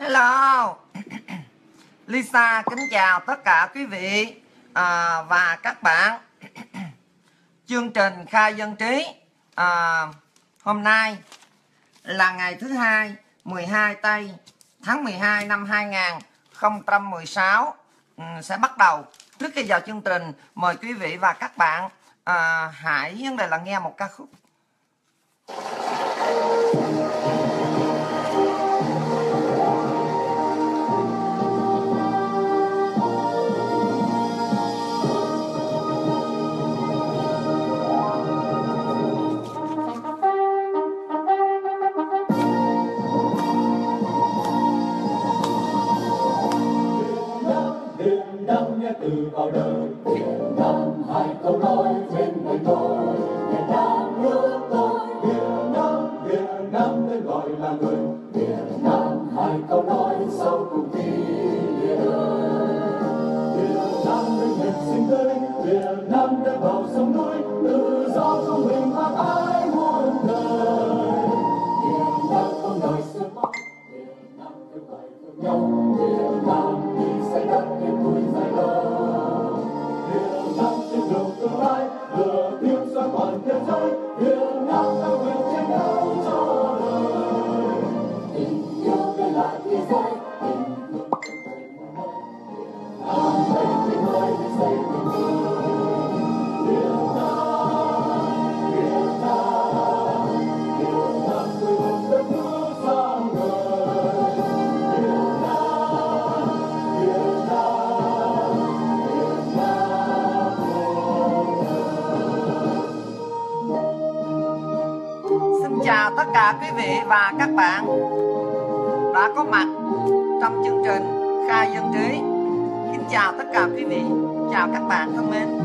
Hello. Lisa kính chào tất cả quý vị và các bạn. Chương trình Khai Dân Trí hôm nay là ngày thứ Hai 12 tây tháng 12 năm 2016 sẽ bắt đầu. Trước khi vào chương trình, mời quý vị và các bạn hãy vấn đề là nghe một ca khúc. Từ vào đời Việt Nam hai câu nói trên đời tôi, Việt Nam nước tôi, Việt Nam tên gọi là người, Việt Nam hai câu nói sau cùng khi lìa đời. Việt Nam nơi nhật sinh tươi, Việt Nam nơi vào sông núi, tự do không mình mang ai muôn đời. Việt Nam không đòi sự mong, Việt Nam kêu gọi thương nhau, Việt Nam đi xây đất yên vui dài lâu. Tương lai lửa tiếng xoay toàn thế giới, Việt Nam ta nguyện chiến đấu cho đời. Tình yêu về lại thế giới, tình thương trong đời một nơi, Việt Nam xây tình nơi để xây tình thương. Việt Nam, Việt Nam, Việt Nam quê hương đất nước sao người. Việt Nam, Việt Nam, Việt Nam. Xin chào tất cả quý vị và các bạn đã có mặt trong chương trình Khai Dân Trí. Xin chào tất cả quý vị, chào các bạn thân mến.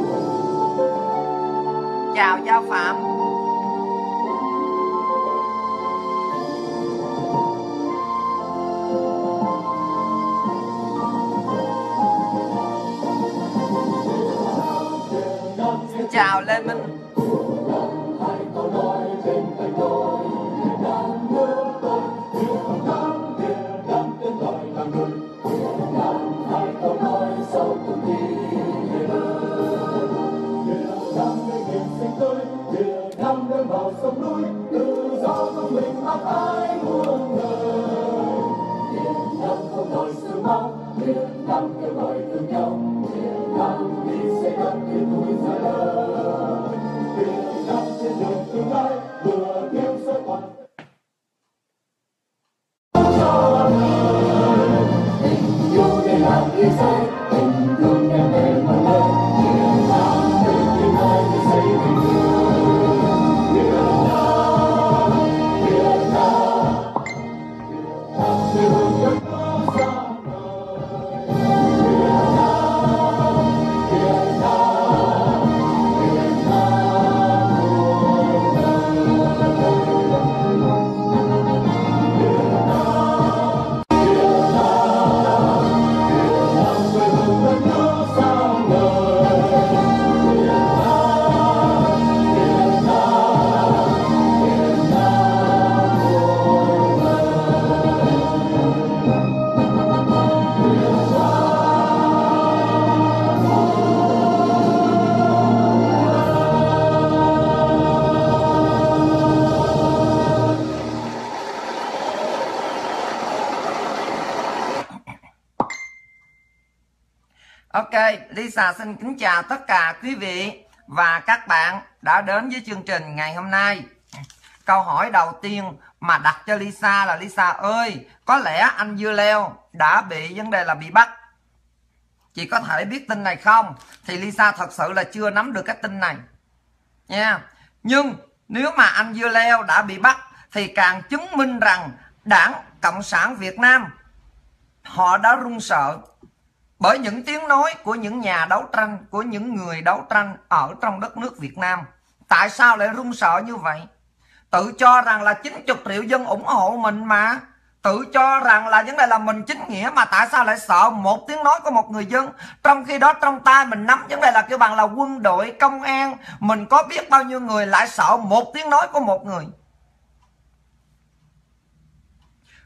Chào Giao Phạm. Xin chào Lê Minh. Vào sông núi, tự do không mình mang ai muôn đời. Việt Nam không đòi sự mong, Việt Nam kêu gọi thương nhau, Việt Nam đi xây đất yên vui dài lâu. Việt Nam trên đường tương lai, vừa tiếng soi toàn cho đời. Tình yêu để làm đi xây, tình thương đem về mọi nơi. Việt Nam đến tương lai để xây tình thương. Ok, Lisa xin kính chào tất cả quý vị và các bạn đã đến với chương trình ngày hôm nay. Câu hỏi đầu tiên mà đặt cho Lisa là: Lisa ơi, có lẽ anh Dưa Leo đã bị vấn đề là bị bắt. Chị có thể biết tin này không? Thì Lisa thật sự là chưa nắm được cái tin này nha. Nhưng nếu mà anh Dưa Leo đã bị bắt thì càng chứng minh rằng Đảng Cộng sản Việt Nam họ đã run sợ bởi những tiếng nói của những nhà đấu tranh, của những người đấu tranh ở trong đất nước Việt Nam. Tại sao lại run sợ như vậy? Tự cho rằng là 90 triệu dân ủng hộ mình mà. Tự cho rằng là vấn đề là mình chính nghĩa mà tại sao lại sợ một tiếng nói của một người dân? Trong khi đó trong tay mình nắm vấn đề là kêu bằng là quân đội, công an, mình có biết bao nhiêu người lại sợ một tiếng nói của một người.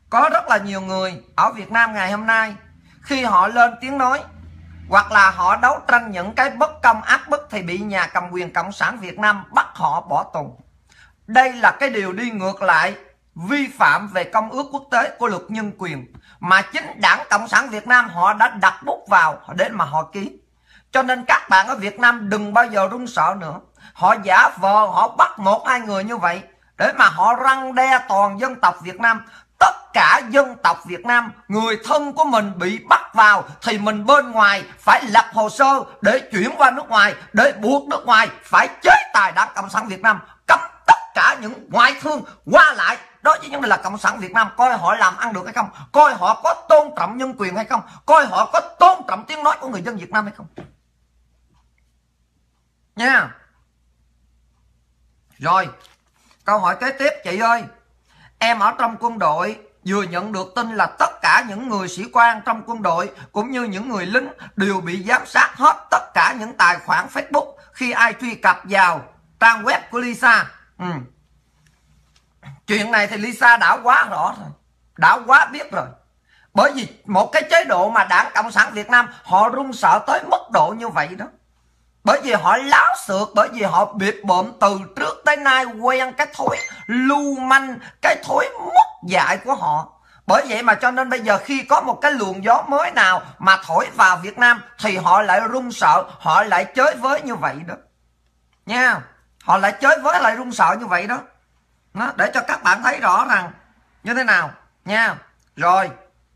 Có rất là nhiều người ở Việt Nam ngày hôm nay khi họ lên tiếng nói hoặc là họ đấu tranh những cái bất công áp bức thì bị nhà cầm quyền Cộng sản Việt Nam bắt họ bỏ tù. Đây là cái điều đi ngược lại, vi phạm về công ước quốc tế của luật nhân quyền mà chính Đảng Cộng sản Việt Nam họ đã đặt bút vào để mà họ ký. Cho nên các bạn ở Việt Nam đừng bao giờ run sợ nữa. Họ giả vờ họ bắt 1-2 người như vậy để mà họ răn đe toàn dân tộc Việt Nam. Tất cả dân tộc Việt Nam, người thân của mình bị bắt vào thì mình bên ngoài phải lập hồ sơ để chuyển qua nước ngoài, để buộc nước ngoài phải chế tài Đảng Cộng sản Việt Nam, cấm tất cả những ngoại thương qua lại đó chứ. Nhưng là Cộng sản Việt Nam coi họ làm ăn được hay không, coi họ có tôn trọng nhân quyền hay không, coi họ có tôn trọng tiếng nói của người dân Việt Nam hay không nha. Rồi câu hỏi kế tiếp, chị ơi, em ở trong quân đội vừa nhận được tin là tất cả những người sĩ quan trong quân đội cũng như những người lính đều bị giám sát hết tất cả những tài khoản Facebook khi ai truy cập vào trang web của Lisa. Chuyện này thì Lisa đã quá rõ rồi, đã quá biết rồi. Bởi vì một cái chế độ mà Đảng Cộng sản Việt Nam họ run sợ tới mức độ như vậy đó. Bởi vì họ láo xược, bởi vì họ bịp bợm từ trước tới nay quen cái thói lưu manh, cái thói mất dạy của họ. Bởi vậy mà cho nên bây giờ khi có một cái luồng gió mới nào mà thổi vào Việt Nam thì họ lại run sợ, họ lại chới với như vậy đó nha. Họ lại chới với, lại run sợ như vậy đó. Đó, để cho các bạn thấy rõ rằng như thế nào nha. Rồi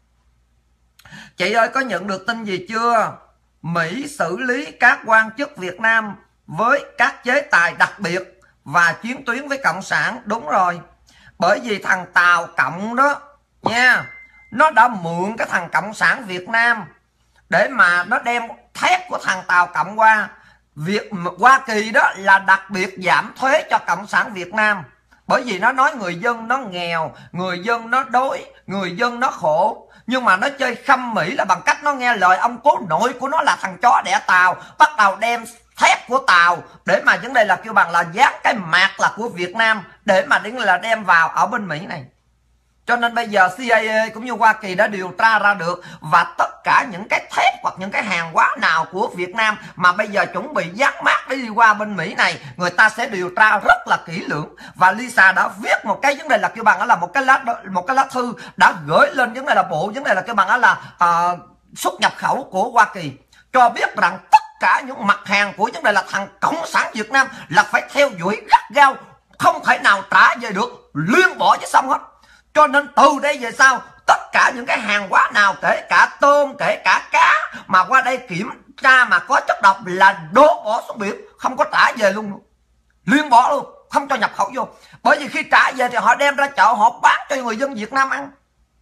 chị ơi, có nhận được tin gì chưa? Mỹ xử lý các quan chức Việt Nam với các chế tài đặc biệt và chiến tuyến với Cộng sản. Đúng rồi, bởi vì thằng Tàu Cộng đó nha, nó đã mượn cái thằng Cộng sản Việt Nam để mà nó đem thép của thằng Tàu Cộng qua. Hoa Kỳ đó là đặc biệt giảm thuế cho Cộng sản Việt Nam. Bởi vì nó nói người dân nó nghèo, người dân nó đói, người dân nó khổ. Nhưng mà nó chơi khăm Mỹ là bằng cách nó nghe lời ông cố nội của nó là thằng chó đẻ Tàu, bắt đầu đem thép của Tàu để mà vấn đề là kêu bằng là dán cái mạc là của Việt Nam để mà đến là đem vào ở bên Mỹ này. Cho nên bây giờ CIA cũng như Hoa Kỳ đã điều tra ra được, và tất cả những cái thép hoặc những cái hàng hóa nào của Việt Nam mà bây giờ chuẩn bị dán mác để đi qua bên Mỹ này, người ta sẽ điều tra rất là kỹ lưỡng. Và Lisa đã viết một cái vấn đề là kêu bằng là một cái lá thư đã gửi lên vấn đề là bộ vấn đề là kêu bằng là xuất nhập khẩu của Hoa Kỳ, cho biết rằng tất cả những mặt hàng của vấn đề là thằng Cộng sản Việt Nam là phải theo dõi gắt gao, không thể nào trả về được, liên bỏ chứ xong hết. Cho nên từ đây về sau, tất cả những cái hàng hóa nào, kể cả tôm, kể cả cá mà qua đây kiểm tra mà có chất độc là đổ bỏ xuống biển, không có trả về luôn, liên bỏ luôn, không cho nhập khẩu vô. Bởi vì khi trả về thì họ đem ra chợ họ bán cho người dân Việt Nam ăn,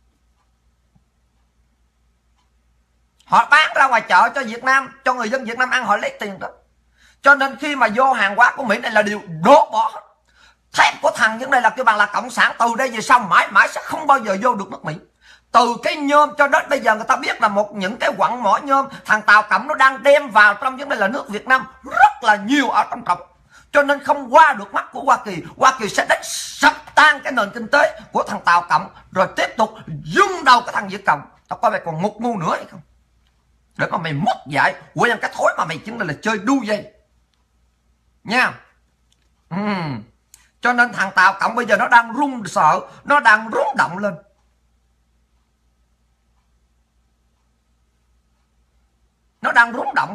họ bán ra ngoài chợ cho Việt Nam, cho người dân Việt Nam ăn, họ lấy tiền đó. Cho nên khi mà vô hàng hóa của Mỹ này là điều đổ bỏ hết. Thép của thằng vấn đề là kêu bằng là Cộng sản từ đây về sau mãi mãi sẽ không bao giờ vô được nước Mỹ. Từ cái nhôm cho đến bây giờ người ta biết là những cái quặng mỏ nhôm thằng Tàu Cộng nó đang đem vào trong vấn đề là nước Việt Nam rất là nhiều ở trong trọng. Cho nên không qua được mắt của Hoa Kỳ. Hoa Kỳ sẽ đánh sập tan cái nền kinh tế của thằng Tàu Cộng, rồi tiếp tục dưng đầu cái thằng Việt Cộng. Tao coi mày còn một ngu nữa hay không, để mà mày mất dạy quên cái thói mà mày chứng là chơi đu dây nha. Cho nên thằng Tàu Cộng bây giờ nó đang run sợ, nó đang rúng động lên. Nó đang rúng động.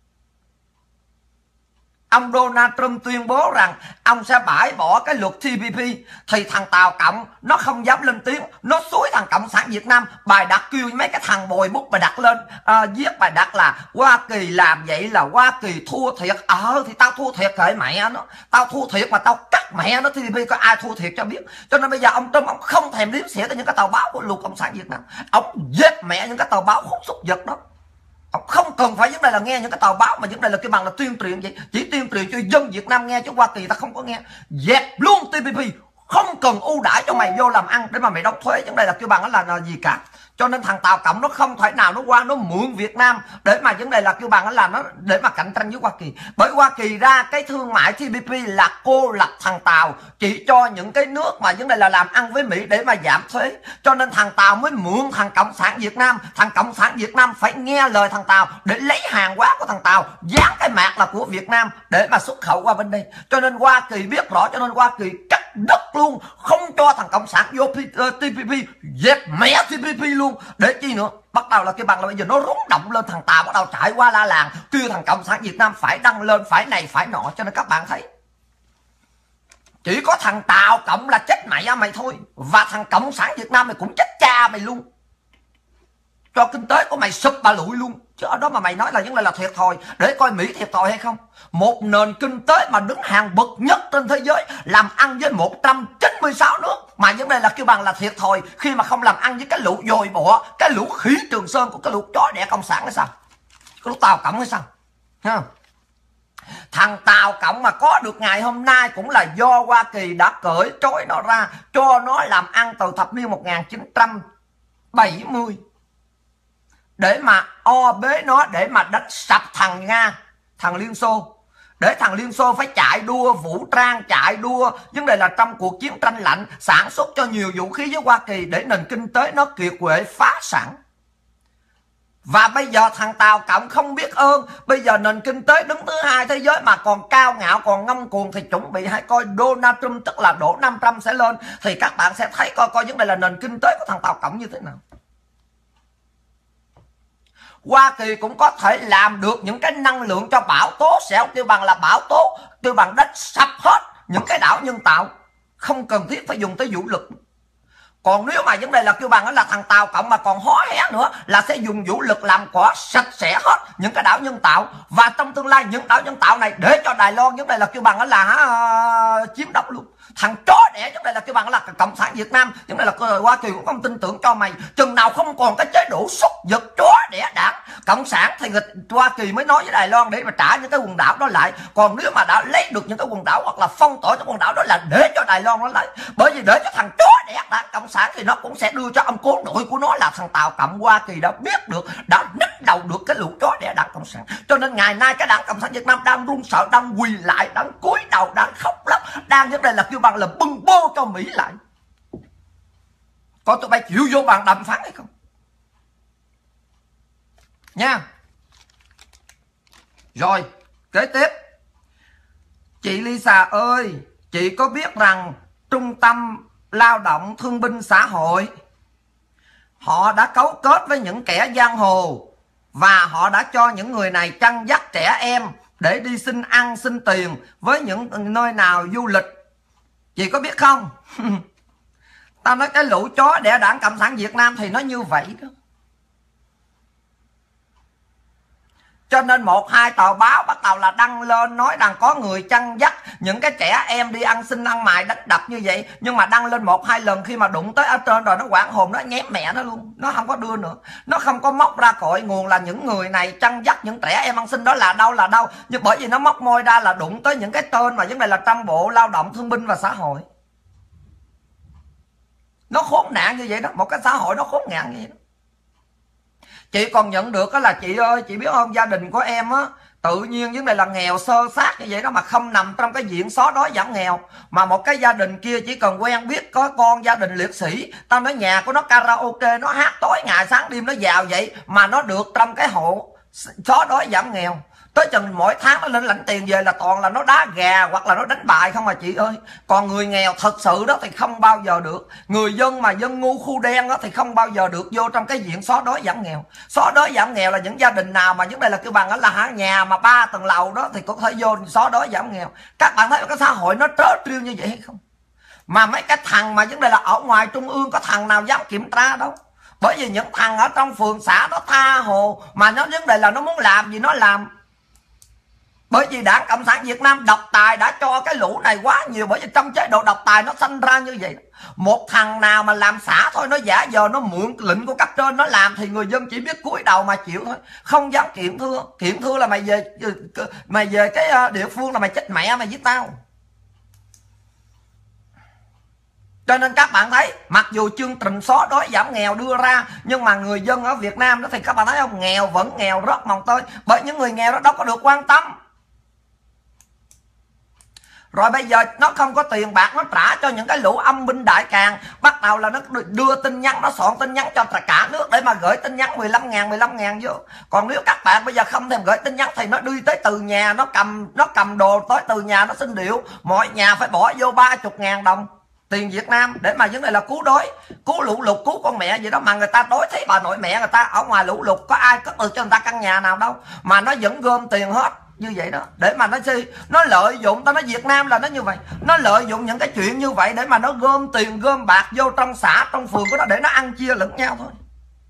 Ông Donald Trump tuyên bố rằng ông sẽ bãi bỏ cái luật TPP, thì thằng Tàu Cộng nó không dám lên tiếng, nó xúi thằng Cộng sản Việt Nam bài đặt kêu mấy cái thằng bồi bút bài đặt lên, viết bài đặt là Hoa Kỳ làm vậy là Hoa Kỳ thua thiệt. Thì tao thua thiệt kệ mẹ nó, tao thua thiệt mà tao cắt mẹ nó TPP, có ai thua thiệt cho biết. Cho nên bây giờ ông Trump ông không thèm đếm xỉa tới những cái tờ báo của luật Cộng sản Việt Nam, ông giết mẹ những cái tờ báo khúc xúc vật đó. Ông không cần phải vấn đề là nghe những cái tờ báo, mà vấn đề là cái bằng là tuyên truyền vậy, chỉ tuyên truyền cho dân Việt Nam nghe chứ Hoa Kỳ ta không có nghe. Dẹp luôn TPP, không cần ưu đãi cho mày vô làm ăn để mà mày đóng thuế, vấn đề là cái bằng là gì cả. Cho nên thằng Tàu Cộng nó không thể nào nó qua nó mượn Việt Nam để mà vấn đề là kêu bằng là nó để mà cạnh tranh với Hoa Kỳ. Bởi Hoa Kỳ ra cái thương mại TPP là cô lập thằng Tàu chỉ cho những cái nước mà vấn đề là làm ăn với Mỹ để mà giảm thuế. Cho nên thằng Tàu mới mượn thằng Cộng sản Việt Nam. Thằng Cộng sản Việt Nam phải nghe lời thằng Tàu để lấy hàng hóa của thằng Tàu, dán cái mác là của Việt Nam để mà xuất khẩu qua bên đây. Cho nên Hoa Kỳ biết rõ, cho nên Hoa Kỳ cắt đất luôn, không cho thằng Cộng sản vô TPP, dẹp mẹ TPP luôn. Để chi nữa? Bắt đầu là cái bằng là bây giờ nó rúng động lên, thằng Tàu bắt đầu trải qua la làng kêu thằng Cộng sản Việt Nam phải đăng lên, phải này phải nọ. Cho nên các bạn thấy chỉ có thằng Tàu Cộng là chết mày mày thôi, và thằng Cộng sản Việt Nam mày cũng chết cha mày luôn, cho kinh tế của mày sụp bà lụi luôn. Chứ ở đó mà mày nói là vấn đề là thiệt thòi, để coi Mỹ thiệt thòi hay không. Một nền kinh tế mà đứng hàng bậc nhất trên thế giới, làm ăn với 196 nước, mà vấn đề là kêu bằng là thiệt thòi khi mà không làm ăn với cái lũ dồi bọ, cái lũ khỉ Trường Sơn của cái lũ chó đẻ cộng sản hay sao, cái lũ Tàu Cộng hay sao ha? Thằng Tàu Cộng mà có được ngày hôm nay cũng là do Hoa Kỳ đã cởi trói nó ra, cho nó làm ăn từ thập niên 1970 để mà o bế nó, để mà đánh sập thằng Nga, thằng Liên Xô, để thằng Liên Xô phải chạy đua vũ trang, chạy đua vấn đề là trong cuộc chiến tranh lạnh, sản xuất cho nhiều vũ khí với Hoa Kỳ để nền kinh tế nó kiệt quệ phá sản. Và bây giờ thằng Tàu Cộng không biết ơn, bây giờ nền kinh tế đứng thứ 2 thế giới mà còn cao ngạo, còn ngông cuồng, thì chuẩn bị hãy coi Donald Trump, tức là đổ 500 sẽ lên, thì các bạn sẽ thấy coi vấn đề là nền kinh tế của thằng Tàu Cộng như thế nào. Hoa Kỳ cũng có thể làm được những cái năng lượng cho bão tố, sẽ kêu bằng là bão tố, kêu bằng đánh sập hết những cái đảo nhân tạo, không cần thiết phải dùng tới vũ lực. Còn nếu mà vấn đề là kêu bằng đó là thằng Tàu Cộng mà còn hó hé nữa là sẽ dùng vũ lực làm cỏ sạch sẽ hết những cái đảo nhân tạo. Và trong tương lai những đảo nhân tạo này để cho Đài Loan vấn đề là kêu bằng đó là chiếm đóng luôn. Thằng chó đẻ vấn đề là kêu bằng là Cộng sản Việt Nam, vấn đề là Hoa Kỳ cũng không tin tưởng cho mày. Chừng nào không còn cái chế độ súc vật chó đẻ đảng Cộng sản thì Hoa Kỳ mới nói với Đài Loan để mà trả những cái quần đảo đó lại. Còn nếu mà đã lấy được những cái quần đảo hoặc là phong tỏa những quần đảo đó là để cho Đài Loan nó lại. Bởi vì để cho thằng chó đẻ đảng Cộng sản thì nó cũng sẽ đưa cho ông cố nội của nó là thằng Tàu Cộng. Hoa Kỳ đã biết được, đã nứt đầu được cái lũ chó đẻ đảng Cộng sản. Cho nên ngày nay cái đảng Cộng sản Việt Nam đang run sợ, đang quỳ lại, đang cúi đầu, đang khóc lóc, đang vấn đề là kêu bằng là bưng bô cho Mỹ lại. Có tụi bay chịu vô bàn đàm phán hay không nha. Rồi kế tiếp, chị Lisa ơi, chị có biết rằng Trung tâm Lao động Thương binh Xã hội họ đã cấu kết với những kẻ giang hồ, và họ đã cho những người này chăn dắt trẻ em để đi xin ăn xin tiền với những nơi nào du lịch. Chị có biết không? Tao nói cái lũ chó đẻ đảng Cộng sản Việt Nam thì nó như vậy đó. Cho nên 1-2 tờ báo bắt đầu là đăng lên nói rằng có người chăn dắt những cái trẻ em đi ăn xin ăn mày đánh đập như vậy. Nhưng mà đăng lên 1-2 lần, khi mà đụng tới ở trên rồi nó quảng hồn, nó nhém mẹ nó luôn. Nó không có đưa nữa, nó không có móc ra cội nguồn là những người này chăn dắt những trẻ em ăn xin đó là đâu. Nhưng bởi vì nó móc môi ra là đụng tới những cái tên mà vấn đề là trong Bộ Lao động Thương binh và Xã hội. Nó khốn nạn như vậy đó, một cái xã hội nó khốn nạn như vậy đó. Chị còn nhận được đó là chị ơi, chị biết không, gia đình của em á tự nhiên vấn đề là nghèo sơ sát như vậy đó, mà không nằm trong cái diện xóa đói giảm nghèo. Mà một cái gia đình kia chỉ cần quen biết có con gia đình liệt sĩ, tao nói nhà của nó karaoke, nó hát tối ngày sáng đêm nó vào vậy mà nó được trong cái hộ xóa đói giảm nghèo. Tới chừng mỗi tháng nó lên lãnh tiền về là toàn là nó đá gà hoặc là nó đánh bài không mà chị ơi. Còn người nghèo thật sự đó thì không bao giờ được. Người dân mà dân ngu khu đen đó thì không bao giờ được vô trong cái diện xóa đói giảm nghèo. Xóa đói giảm nghèo là những gia đình nào mà vấn đề là kêu bằng là nhà mà 3 tầng lầu đó thì có thể vô xóa đói giảm nghèo. Các bạn thấy cái xã hội nó trớ trêu như vậy hay không? Mà mấy cái thằng mà vấn đề là ở ngoài trung ương có thằng nào dám kiểm tra đâu. Bởi vì những thằng ở trong phường xã nó tha hồ, mà nó vấn đề là nó muốn làm gì nó làm. Bởi vì đảng Cộng sản Việt Nam độc tài đã cho cái lũ này quá nhiều. Bởi vì trong chế độ độc tài nó sinh ra như vậy. Một thằng nào mà làm xã thôi, nó giả giờ nó mượn lệnh của cấp trên nó làm, thì người dân chỉ biết cúi đầu mà chịu thôi, không dám kiện thưa. Kiện thưa là mày về cái địa phương là mày chết mẹ mày với tao. Cho nên các bạn thấy mặc dù chương trình xóa đói giảm nghèo đưa ra, nhưng mà người dân ở Việt Nam đó thì các bạn thấy không, nghèo vẫn nghèo rất mồng tơi, bởi những người nghèo đó đâu có được quan tâm. Rồi bây giờ nó không có tiền bạc nó trả cho những cái lũ âm binh đại càn, bắt đầu là nó đưa tin nhắn, nó soạn tin nhắn cho cả nước để mà gửi tin nhắn 15.000 vô. Còn nếu các bạn bây giờ không thèm gửi tin nhắn thì nó đi tới từ nhà, nó cầm đồ tới từ nhà, nó xin điệu mọi nhà phải bỏ vô 30.000 đồng tiền Việt Nam để mà vấn đề là cứu đói, cứu lũ lụt, cứu con mẹ gì đó. Mà người ta đói thấy bà nội mẹ người ta ở ngoài lũ lụt, có ai cất được cho người ta căn nhà nào đâu, mà nó vẫn gom tiền hết như vậy đó để mà nó lợi dụng. Tao nói Việt Nam là nó như vậy, nó lợi dụng những cái chuyện như vậy để mà nó gom tiền gom bạc vô trong xã trong phường của nó để nó ăn chia lẫn nhau thôi.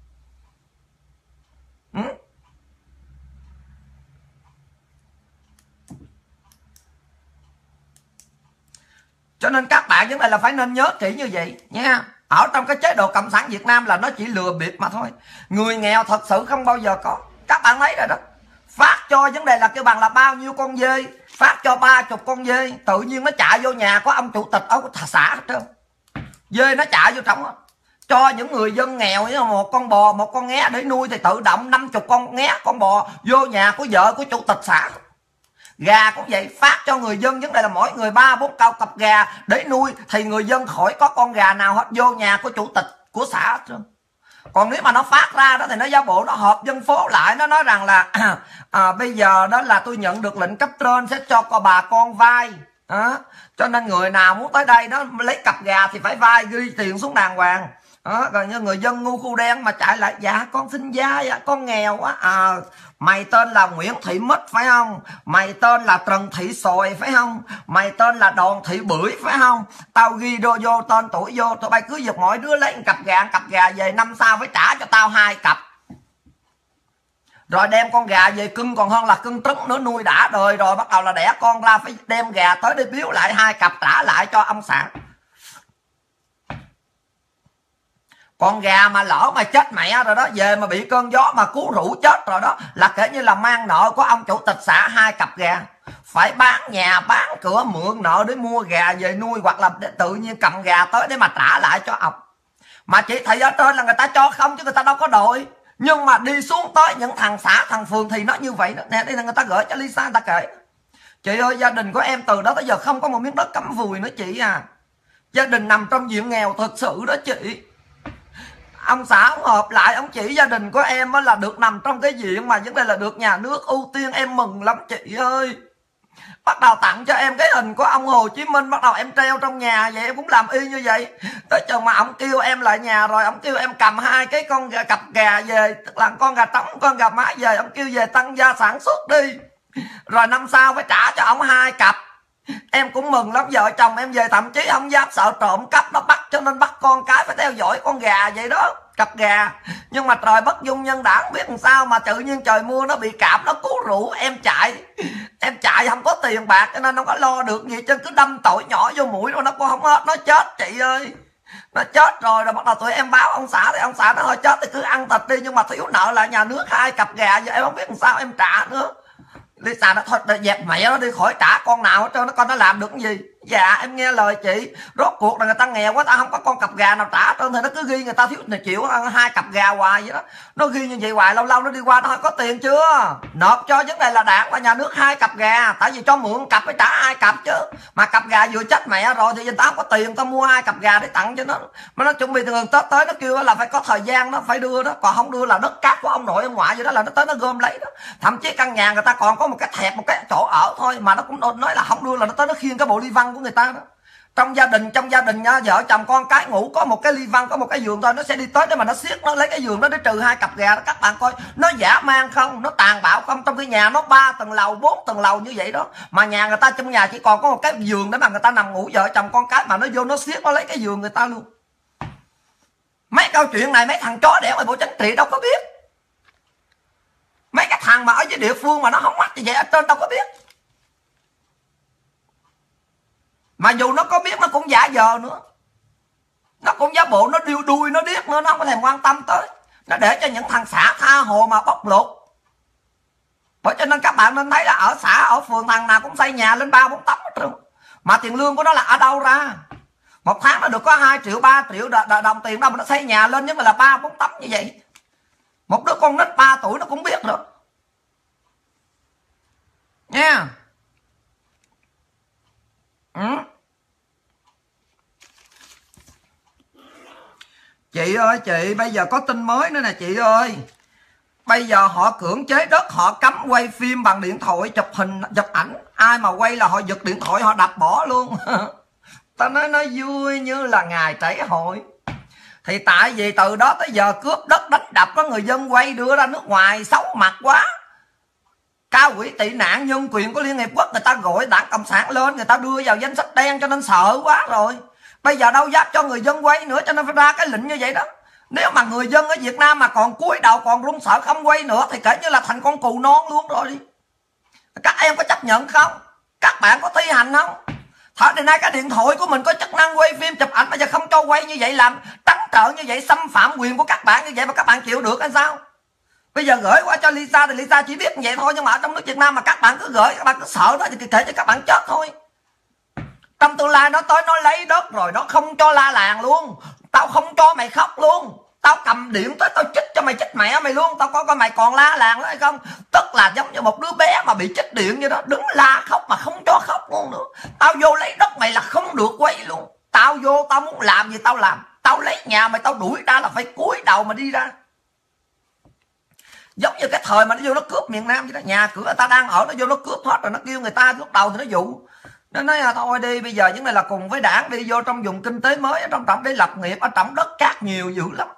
Cho nên các bạn chúng ta là phải nên nhớ kỹ như vậy nha. Ở trong cái chế độ cộng sản Việt Nam là nó chỉ lừa bịp mà thôi, người nghèo thật sự không bao giờ có. Các bạn thấy rồi đó, phát cho vấn đề là kêu bằng là bao nhiêu con dê, phát cho 30 con dê, tự nhiên nó chạy vô nhà có ông chủ tịch ở xã hết trơn, dê nó chạy vô trong đó. Cho những người dân nghèo với một con bò một con nghé để nuôi thì tự động 50 con nghé con bò vô nhà của vợ của chủ tịch xã. Gà cũng vậy, phát cho người dân vấn đề là mỗi người 3-4 cặp gà để nuôi thì người dân khỏi có con gà nào hết, vô nhà của chủ tịch của xã hết trơn. Còn nếu mà nó phát ra đó thì nó giáo bộ nó họp dân phố lại, nó nói rằng là bây giờ đó là tôi nhận được lệnh cấp trên sẽ cho bà con vay đó. Cho nên người nào muốn tới đây đó lấy cặp gà thì phải vay, ghi tiền xuống đàng hoàng đó. Rồi như người dân ngu khu đen mà chạy lại, dạ con xin vay, con nghèo quá. Mày tên là Nguyễn Thị Mít phải không? Mày tên là Trần Thị Sòi phải không? Mày tên là Đoàn Thị Bưởi phải không? Tao ghi vô tên tuổi vô, tụi bay cứ giật mỗi đứa lấy một cặp gà về, năm sau phải trả cho tao 2 cặp. Rồi đem con gà về cưng còn hơn là cưng trứng nữa, nuôi đã đời rồi bắt đầu là đẻ con ra phải đem gà tới để biếu lại 2 cặp trả lại cho ông xã. Con gà mà lỡ mà chết mẹ rồi đó, về mà bị cơn gió mà cứu rủ chết rồi đó, là kể như là mang nợ của ông chủ tịch xã 2 cặp gà, phải bán nhà bán cửa mượn nợ để mua gà về nuôi, hoặc là tự nhiên cầm gà tới để mà trả lại cho ông. Mà chỉ thị ở trên là người ta cho không chứ người ta đâu có đội, nhưng mà đi xuống tới những thằng xã thằng phường thì nó như vậy đó. Nè đây là người ta gửi cho Lisa, người ta kể chị ơi gia đình của em từ đó tới giờ không có một miếng đất cắm vùi nữa chị à, gia đình nằm trong diện nghèo thật sự đó chị. Ông xã ông họp lại ông chỉ gia đình của em là được nằm trong cái diện mà vấn đề là được nhà nước ưu tiên, em mừng lắm chị ơi. Bắt đầu tặng cho em cái hình của ông Hồ Chí Minh, bắt đầu em treo trong nhà vậy, em cũng làm y như vậy. Tới chừng mà ông kêu em lại nhà rồi, ông kêu em cầm 2 cái cặp gà về, tức là con gà trống con gà mái về, ông kêu về tăng gia sản xuất đi, rồi năm sau phải trả cho ông 2 cặp. Em cũng mừng lắm, vợ chồng em về thậm chí không dám sợ trộm cắp nó bắt, cho nên bắt con cái phải theo dõi con gà vậy đó, cặp gà. Nhưng mà trời bất dung nhân đảng biết làm sao mà tự nhiên trời mưa nó bị cạp, nó cứu rủ em chạy không có tiền bạc cho nên nó có lo được gì, chứ cứ đâm tội nhỏ vô mũi rồi nó cũng không hết, nó chết chị ơi. Nó chết rồi bắt đầu tụi em báo ông xã thì ông xã nó thôi chết thì cứ ăn thịt đi, nhưng mà thiếu nợ là nhà nước 2 cặp gà giờ em không biết làm sao em trả nữa. Lisa nó thôi dẹp mẹ nó đi khỏi trả con nào hết trơn, nó coi nó làm được cái gì. Dạ em nghe lời chị, rốt cuộc là người ta nghèo quá, ta không có con cặp gà nào trả trơn thì nó cứ ghi người ta thiếu chịu 2 cặp gà hoài vậy đó. Nó ghi như vậy hoài, lâu lâu nó đi qua nó hỏi có tiền chưa, nộp cho vấn đề là đảng và nhà nước 2 cặp gà, tại vì cho mượn cặp phải trả 2 cặp chứ. Mà cặp gà vừa chết mẹ rồi thì người ta không có tiền, ta mua 2 cặp gà để tặng cho nó. Mà nó chuẩn bị thường Tết tới nó kêu là phải có thời gian nó phải đưa đó, còn không đưa là đất cát của ông nội ông ngoại vậy đó, là nó tới nó gom lấy đó. Thậm chí căn nhà người ta còn có một cái thẹp, một cái chỗ ở thôi mà nó cũng nói là không đưa là nó tới nó khiêng cái bộ ly văn của người ta đó. Trong gia đình nha, vợ chồng con cái ngủ có một cái ly văn, có một cái giường thôi, nó sẽ đi tới để mà nó siết, nó lấy cái giường đó để trừ 2 cặp gà đó. Các bạn coi nó dã man không, nó tàn bạo không, trong cái nhà nó 3 tầng lầu 4 tầng lầu như vậy đó, mà nhà người ta trong nhà chỉ còn có một cái giường để mà người ta nằm ngủ vợ chồng con cái, mà nó vô nó siết, nó lấy cái giường người ta luôn. Mấy câu chuyện này mấy thằng chó đẻo ở Bộ Chính trị đâu có biết, mấy cái thằng mà ở dưới địa phương mà nó không mắt như vậy ở trên đâu có biết. Mà dù nó có biết nó cũng giả vờ nữa, nó cũng giả bộ, nó điêu đuôi nó điếc nữa, nó không có thèm quan tâm tới, nó để cho những thằng xã tha hồ mà bóc lột. Bởi cho nên các bạn nên thấy là ở xã ở phường thằng nào cũng xây nhà lên 3-4 tấm hết trơn, mà tiền lương của nó là ở đâu ra? Một tháng nó được có 2 triệu 3 triệu đồng tiền đâu mà nó xây nhà lên, nhưng mà là 3-4 tấm như vậy. Một đứa con nít 3 tuổi nó cũng biết rồi nha. Chị ơi chị, bây giờ có tin mới nữa nè chị ơi. Bây giờ họ cưỡng chế đất, họ cấm quay phim bằng điện thoại, chụp hình chụp ảnh, ai mà quay là họ giật điện thoại họ đập bỏ luôn. Ta nói vui như là ngày trải hội. Thì tại vì từ đó tới giờ cướp đất đánh đập, có người dân quay đưa ra nước ngoài xấu mặt quá. Cao ủy tị nạn nhân quyền của Liên Hiệp Quốc người ta gọi Đảng Cộng sản lên, người ta đưa vào danh sách đen cho nên sợ quá rồi. Bây giờ đâu dám cho người dân quay nữa, cho nên phải ra cái lệnh như vậy đó. Nếu mà người dân ở Việt Nam mà còn cúi đầu còn run sợ không quay nữa thì kể như là thành con cừu non luôn rồi đi. Các em có chấp nhận không? Các bạn có thi hành không? Thời đến nay cái điện thoại của mình có chức năng quay phim chụp ảnh, bây giờ không cho quay như vậy, làm trắng trợn như vậy, xâm phạm quyền của các bạn như vậy mà các bạn chịu được hay sao? Bây giờ gửi qua cho Lisa thì Lisa chỉ biết như vậy thôi, nhưng mà ở trong nước Việt Nam mà các bạn cứ gửi, các bạn cứ sợ đó thì kể cho các bạn chết thôi. Trong tương lai nó tới nó lấy đất rồi nó không cho la làng luôn. Tao không cho mày khóc luôn. Tao cầm điện tới tao chích cho mày, chích mẹ mày luôn. Tao coi mày còn la làng nữa hay không. Tức là giống như một đứa bé mà bị chích điện như đó, đứng la khóc mà không cho khóc luôn nữa. Tao vô lấy đất mày là không được quay luôn. Tao vô tao muốn làm gì tao làm. Tao lấy nhà mày tao đuổi ra là phải cúi đầu mà đi ra. Giống như cái thời mà nó vô nó cướp miền Nam vậy đó. Nhà cửa ta đang ở nó vô nó cướp hết rồi, nó kêu người ta lúc đầu thì nó dụ. Nó nói là thôi đi, bây giờ những này là cùng với đảng đi vô trong vùng kinh tế mới ở trong trọng để lập nghiệp, ở trọng đất cát nhiều dữ lắm.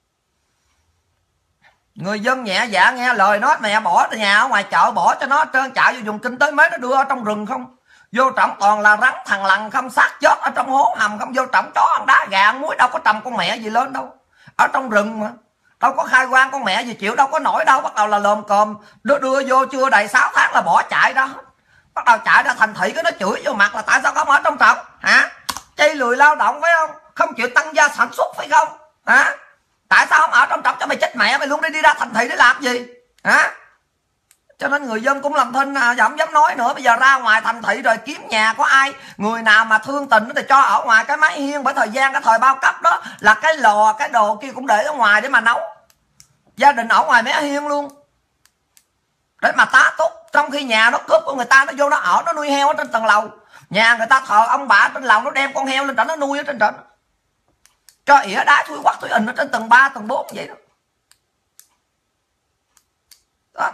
Người dân nhẹ dạ nghe lời nói, mẹ bỏ nhà ở ngoài chợ bỏ cho nó trơn, chạy vô vùng kinh tế mới nó đưa ở trong rừng không. Vô trọng toàn là rắn thằng lằn không, xác chết ở trong hố hầm không. Vô trọng chó ăn đá gà ăn muối, đâu có trồng con mẹ gì lên đâu. Ở trong rừng mà đâu có khai quang con mẹ gì chịu đâu có nổi đâu. Bắt đầu là lồm cồm đưa vô chưa đầy 6 tháng là bỏ chạy đó. Bắt đầu chạy ra thành thị cái nó chửi vô mặt là tại sao không ở trong trọng hả? Chay lười lao động phải không? Không chịu tăng gia sản xuất phải không hả? Tại sao không ở trong trọng cho mày chết mẹ mày luôn, đi ra thành thị để làm gì hả? Cho nên người dân cũng làm thinh không dám nói nữa. Bây giờ ra ngoài thành thị rồi kiếm nhà, có ai người nào mà thương tình thì cho ở ngoài cái mái hiên. Bởi thời gian cái thời bao cấp đó là cái lò cái đồ kia cũng để ở ngoài để mà nấu. Gia đình ở ngoài mái hiên luôn để mà tá túc. Trong khi nhà nó cướp của người ta, nó vô nó ở, nó nuôi heo ở trên tầng lầu. Nhà người ta thờ ông bà trên lầu, nó đem con heo lên trển nó nuôi ở trên trển. Cho ỉa đá thui quắc thui ình ở trên tầng 3, tầng 4 vậy đó. Đó.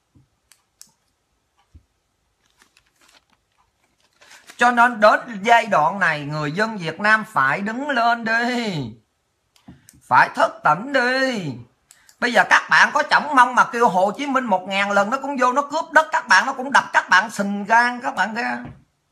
Cho nên đến giai đoạn này người dân Việt Nam phải đứng lên đi. Phải thức tỉnh đi. Bây giờ các bạn có chổng mong mà kêu Hồ Chí Minh 1000 lần nó cũng vô nó cướp đất các bạn, nó cũng đập các bạn sình gan các bạn ra.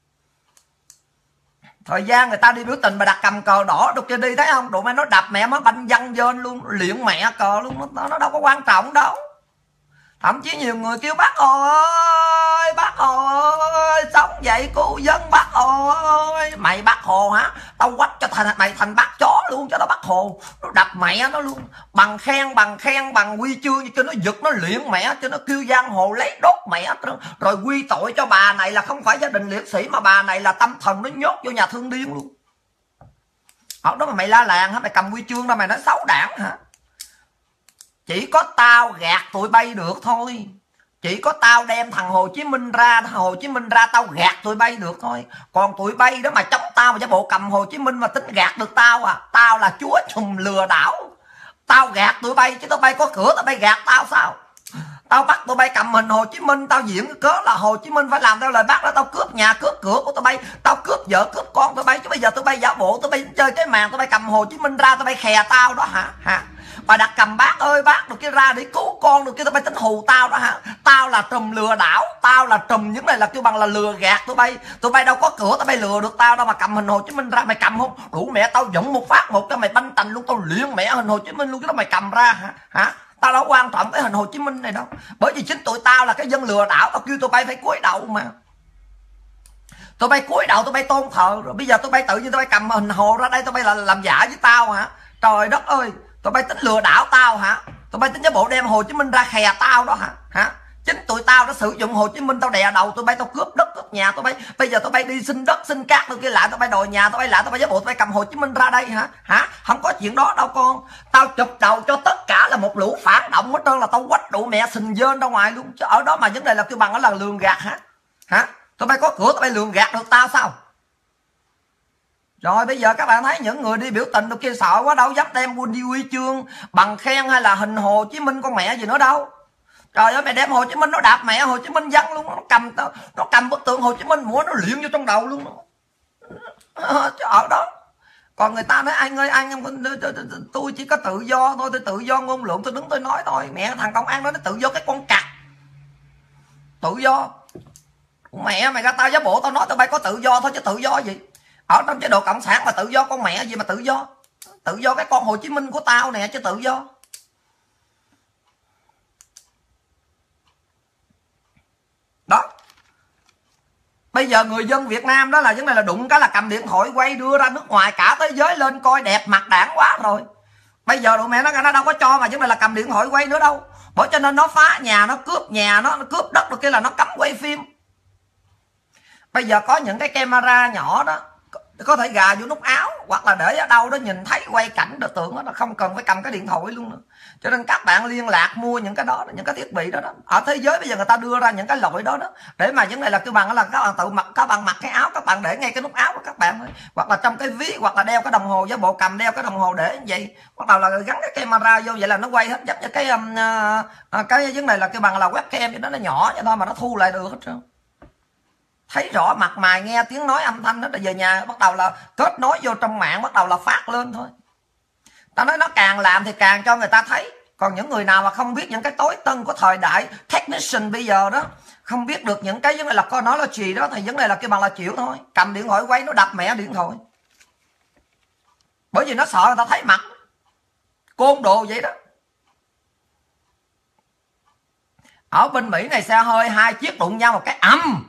Thời gian người ta đi biểu tình mà đặt cầm cờ đỏ được chưa đi thấy không? Tụi mày nó đập mẹ má banh văng dên luôn, liệng mẹ cờ luôn, nó đâu có quan trọng đâu. Thậm chí nhiều người kêu bác Hồ ơi, sống vậy cứu dân bác Hồ ơi. Mày bác Hồ hả? Tao quách cho mày thành bác chó luôn cho nó bác Hồ. Nó đập mẹ nó luôn. Bằng khen bằng huy chương cho nó giật nó liệng mẹ, cho nó kêu giang hồ lấy đốt mẹ. Rồi quy tội cho bà này là không phải gia đình liệt sĩ mà bà này là tâm thần, nó nhốt vô nhà thương điên luôn. Ở đó mà mày la làng hả? Mày cầm huy chương ra mày nói xấu đảng hả? Chỉ có tao gạt tụi bay được thôi. Chỉ có tao đem thằng Hồ Chí Minh ra tao gạt tụi bay được thôi. Còn tụi bay đó mà chống tao mà giả bộ cầm Hồ Chí Minh mà tính gạt được tao à? Tao là chúa trùm lừa đảo. Tao gạt tụi bay chứ tụi bay có cửa tụi bay gạt tao sao? Tao bắt tụi bay cầm hình Hồ Chí Minh, tao diễn cái cớ là Hồ Chí Minh phải làm theo lời bác đó. Tao cướp nhà cướp cửa của tụi bay, tao cướp vợ cướp con tụi bay. Chứ bây giờ tụi bay giả bộ tụi bay chơi cái màn, tụi bay cầm Hồ Chí Minh ra tụi bay khè tao đó hả? Bà đặt cầm bác ơi bác được cái ra để cứu con được cái tụi bay tính hù tao đó hả? Tao là trùm lừa đảo, tao là trùm những này là kêu bằng là lừa gạt tụi bay đâu có cửa tụi bay lừa được tao đâu mà cầm hình Hồ Chí Minh ra. Mày cầm không đủ mẹ tao giọng một phát một cái mày banh tành luôn, tao liệng mẹ hình Hồ Chí Minh luôn, cái đó mày cầm ra hả? Tao đâu quan trọng cái hình Hồ Chí Minh này đâu, bởi vì chính tụi tao là cái dân lừa đảo. Tao kêu tụi bay phải cúi đầu mà tụi bay cúi đầu, tụi bay tôn thờ. Rồi bây giờ tụi bay tự nhiên tụi bay cầm hình Hồ ra đây, tụi bay là làm giả với tao hả? Trời đất ơi, tụi bay tính lừa đảo tao hả? Tụi bay tính cái bộ đem Hồ Chí Minh ra khè tao đó hả? Chính tụi tao đã sử dụng Hồ Chí Minh, tao đè đầu tụi bay, tao cướp đất cướp nhà tụi bay. Bây giờ tụi bay đi xin đất xin cát tụi kia lại, tụi bay đòi nhà tụi bay lại, tụi bay giả bộ tụi bay cầm Hồ Chí Minh ra đây hả? Không có chuyện đó đâu con. Tao chụp đầu cho tất cả là một lũ phản động hết trơn, là tao quách đủ mẹ sình dơn ra ngoài luôn. Chứ ở đó mà vấn đề là kêu bằng đó là lường gạt hả? Tụi bay có cửa tụi bay lường gạt được tao sao? Rồi bây giờ các bạn thấy những người đi biểu tình được kia sợ quá, đâu dám đem đi huy chương bằng khen hay là hình Hồ Chí Minh con mẹ gì nữa đâu. Trời ơi, mày đem Hồ Chí Minh nó đạp mẹ Hồ Chí Minh văng luôn, nó cầm bức tượng Hồ Chí Minh múa nó luyện vô trong đầu luôn. Chứ ở đó. Còn người ta nói anh ơi anh tôi chỉ có tự do thôi, tôi tự do ngôn luận, tôi đứng tôi nói thôi. Mẹ thằng công an đó nó tự do cái con cặc. Tự do. Mẹ mày ra tao giả bộ tao nói tụi bay có tự do thôi chứ tự do gì. Ở trong chế độ cộng sản mà tự do con mẹ gì mà tự do. Tự do cái con Hồ Chí Minh của tao nè chứ tự do. Đó. Bây giờ người dân Việt Nam đó là vấn đề là đụng cái là cầm điện thoại quay đưa ra nước ngoài, cả thế giới lên coi đẹp mặt đảng quá rồi. Bây giờ tụi mẹ nó đâu có cho mà vấn đề là cầm điện thoại quay nữa đâu. Bởi cho nên nó phá nhà, nó cướp nhà, nó cướp đất rồi kia là nó cấm quay phim. Bây giờ có những cái camera nhỏ đó có thể gà vô nút áo hoặc là để ở đâu đó nhìn thấy quay cảnh được tượng đó, nó không cần phải cầm cái điện thoại luôn nữa. Cho nên các bạn liên lạc mua những cái đó, những cái thiết bị đó. Ở thế giới bây giờ người ta đưa ra những cái loại đó để mà vấn đề là kêu bằng là các bạn tự mặc, các bạn mặc cái áo các bạn để ngay cái nút áo của các bạn thôi, hoặc là trong cái ví, hoặc là đeo cái đồng hồ, giả bộ cầm đeo cái đồng hồ để như vậy, bắt đầu là gắn cái camera vô vậy là nó quay hết, giống như cái vấn đề là kêu bằng là webcam vậy đó, nó nhỏ vậy thôi mà nó thu lại được hết trơn. Thấy rõ mặt mày, nghe tiếng nói âm thanh đó, về nhà bắt đầu là kết nối vô trong mạng, bắt đầu là phát lên thôi. Ta nói nó càng làm thì càng cho người ta thấy. Còn những người nào mà không biết những cái tối tân của thời đại technician bây giờ đó, không biết được những cái vấn đề là coi nó là gì đó, thì vấn đề là cái bằng là chịu thôi. Cầm điện thoại quay nó đập mẹ điện thoại. Bởi vì nó sợ người ta thấy mặt. Côn đồ vậy đó. Ở bên Mỹ này xe hơi 2 chiếc đụng nhau một cái ầm.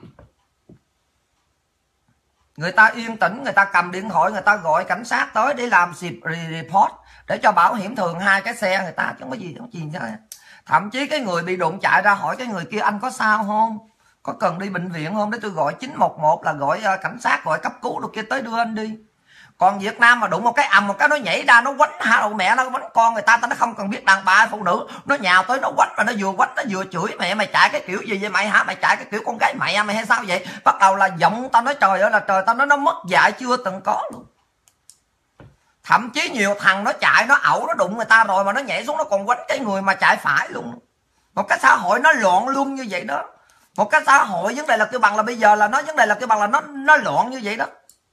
Người ta yên tĩnh, người ta cầm điện thoại, người ta gọi cảnh sát tới để làm report, để cho bảo hiểm thường 2 cái xe người ta, chứ không có gì, không gì hết. Thậm chí cái người bị đụng chạy ra hỏi cái người kia anh có sao không? Có cần đi bệnh viện không? Để tôi gọi 911 là gọi cảnh sát, gọi cấp cứu được kia tới đưa anh đi. Còn Việt Nam mà đụng một cái ầm một cái nó nhảy ra nó quánh hạ đầu mẹ nó, quánh con người ta, nó không cần biết đàn bà hay phụ nữ, nó nhào tới nó quánh, mà nó vừa quánh nó vừa chửi mẹ mày chạy cái kiểu gì vậy mày hả? Mày chạy cái kiểu con gái mẹ mày hay sao vậy? Bắt đầu là giọng tao nói trời ơi là trời, tao nói nó mất dạy chưa từng có luôn. Thậm chí nhiều thằng nó chạy nó ẩu nó đụng người ta rồi mà nó nhảy xuống nó còn quánh cái người mà chạy phải luôn. Một cái xã hội nó loạn luôn như vậy đó. Một cái xã hội vấn đề là kêu bằng là bây giờ là nó vấn đề là kêu bằng là nó loạn như vậy đó.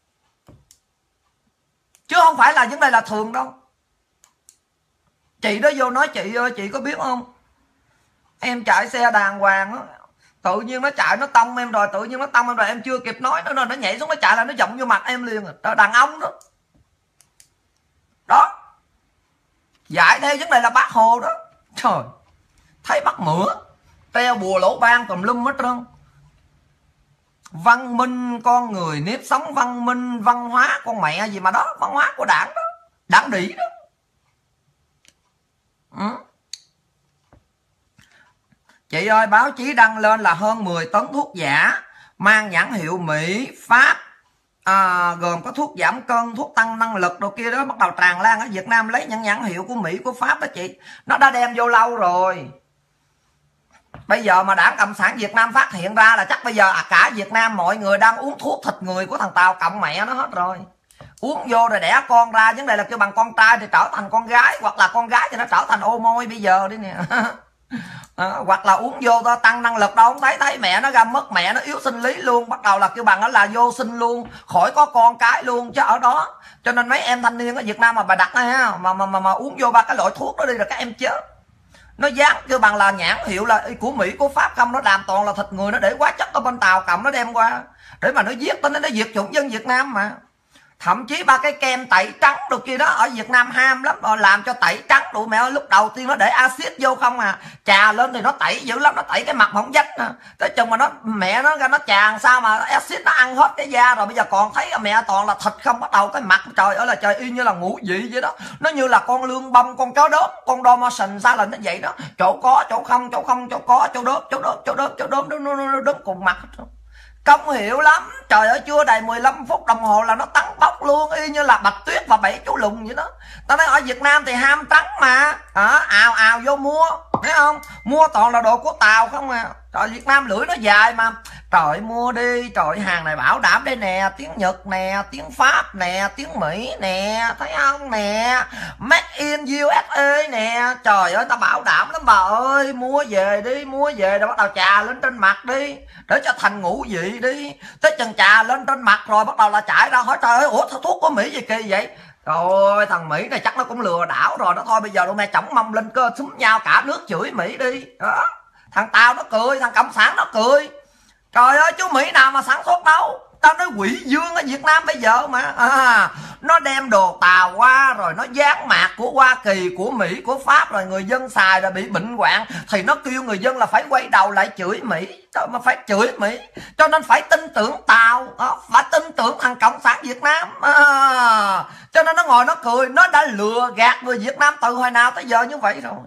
Chứ không phải là vấn đề là thường đâu. Chị đó vô nói chị ơi chị có biết không, em chạy xe đàng hoàng á, tự nhiên nó chạy nó tông em rồi, em chưa kịp nói nó nhảy xuống nó chạy là nó giọng vô mặt em liền rồi. Đàn ông đó. Đó. Dạy theo vấn đề là Bác Hồ đó. Trời. Thấy bắt mửa, treo bùa lỗ ban tùm lum hết trơn. Văn minh con người, nếp sống văn minh, văn hóa con mẹ gì mà đó, văn hóa của đảng đó, đảng đỉ đó. Chị ơi, báo chí đăng lên là hơn 10 tấn thuốc giả mang nhãn hiệu Mỹ, Pháp, gồm có thuốc giảm cân, thuốc tăng năng lực đồ kia đó, bắt đầu tràn lan ở Việt Nam. Lấy những nhãn hiệu của Mỹ, của Pháp đó chị, nó đã đem vô lâu rồi. Bây giờ mà Đảng Cộng sản Việt Nam phát hiện ra là chắc bây giờ cả Việt Nam mọi người đang uống thuốc thịt người của thằng Tàu cộng mẹ nó hết rồi. Uống vô rồi đẻ con ra, vấn đề là kêu bằng con trai thì trở thành con gái, hoặc là con gái thì nó trở thành ô môi bây giờ đi nè. Hoặc là uống vô to tăng năng lực đâu không thấy mẹ nó ra mất, mẹ nó yếu sinh lý luôn, bắt đầu là kêu bằng đó là vô sinh luôn, khỏi có con cái luôn chứ ở đó. Cho nên mấy em thanh niên ở Việt Nam mà bà đặt mà uống vô 3 cái loại thuốc đó đi là các em chết. Nó dán kêu bằng là nhãn hiệu là của Mỹ, của Pháp không, nó làm toàn là thịt người, nó để hóa chất ở bên Tàu cộng nó đem qua để mà nó giết tên nó diệt chủng dân Việt Nam mà. Thậm chí ba cái kem tẩy trắng đồ kia đó ở Việt Nam ham lắm, làm cho tẩy trắng đủ. Mẹ ơi, lúc đầu tiên nó để axit vô không à, chà lên thì nó tẩy dữ lắm, nó tẩy cái mặt mà không dách nè. Tới chừng mà mẹ nó chà sao mà axit nó ăn hết cái da rồi, bây giờ còn thấy mẹ toàn là thịt không, bắt đầu cái mặt trời ơi là trời, y như là ngũ vị vậy đó. Nó như là con lương bông, con chó đốm, con Dalmatian sao là nó vậy đó, chỗ có chỗ không, chỗ không chỗ có, chỗ đốm nó đốm cùng mặt. Công hiệu lắm, trời ơi, chưa đầy 15 phút đồng hồ là nó tắn tóc luôn, y như là Bạch Tuyết và 7 chú lùn vậy đó. Tao nói ở Việt Nam thì ham trắng mà, ào ào vô mua, thấy không? Mua toàn là đồ của Tàu không à. Trời, Việt Nam lưỡi nó dài mà. Trời, mua đi, trời, hàng này bảo đảm đây nè, tiếng Nhật nè, tiếng Pháp nè, tiếng Mỹ nè, thấy không nè, Made in USA nè. Trời ơi, tao bảo đảm lắm bà ơi, mua về đi, mua về rồi bắt đầu chà lên trên mặt đi, để cho thành ngũ vị đi. Tới chừng chà lên trên mặt rồi bắt đầu là chạy ra hỏi trời ơi, ủa thuốc của Mỹ gì kỳ vậy? Rồi thằng Mỹ này chắc nó cũng lừa đảo rồi đó. Thôi bây giờ tụi mẹ chổng mông lên cơ súng nhau cả nước chửi Mỹ đi đó. Thằng Tàu nó cười, thằng Cộng sản nó cười. Trời ơi, chú Mỹ nào mà sản xuất đâu. Tao nói quỷ dương ở Việt Nam bây giờ mà nó đem đồ Tàu qua rồi nó dán mạc của Hoa Kỳ, của Mỹ, của Pháp, rồi người dân xài rồi bị bệnh hoạn thì nó kêu người dân là phải quay đầu lại chửi Mỹ. Trời, mà phải chửi Mỹ, cho nên phải tin tưởng Tàu, phải tin tưởng thằng Cộng sản Việt Nam. Cho nên nó ngồi nó cười, nó đã lừa gạt người Việt Nam từ hồi nào tới giờ như vậy rồi.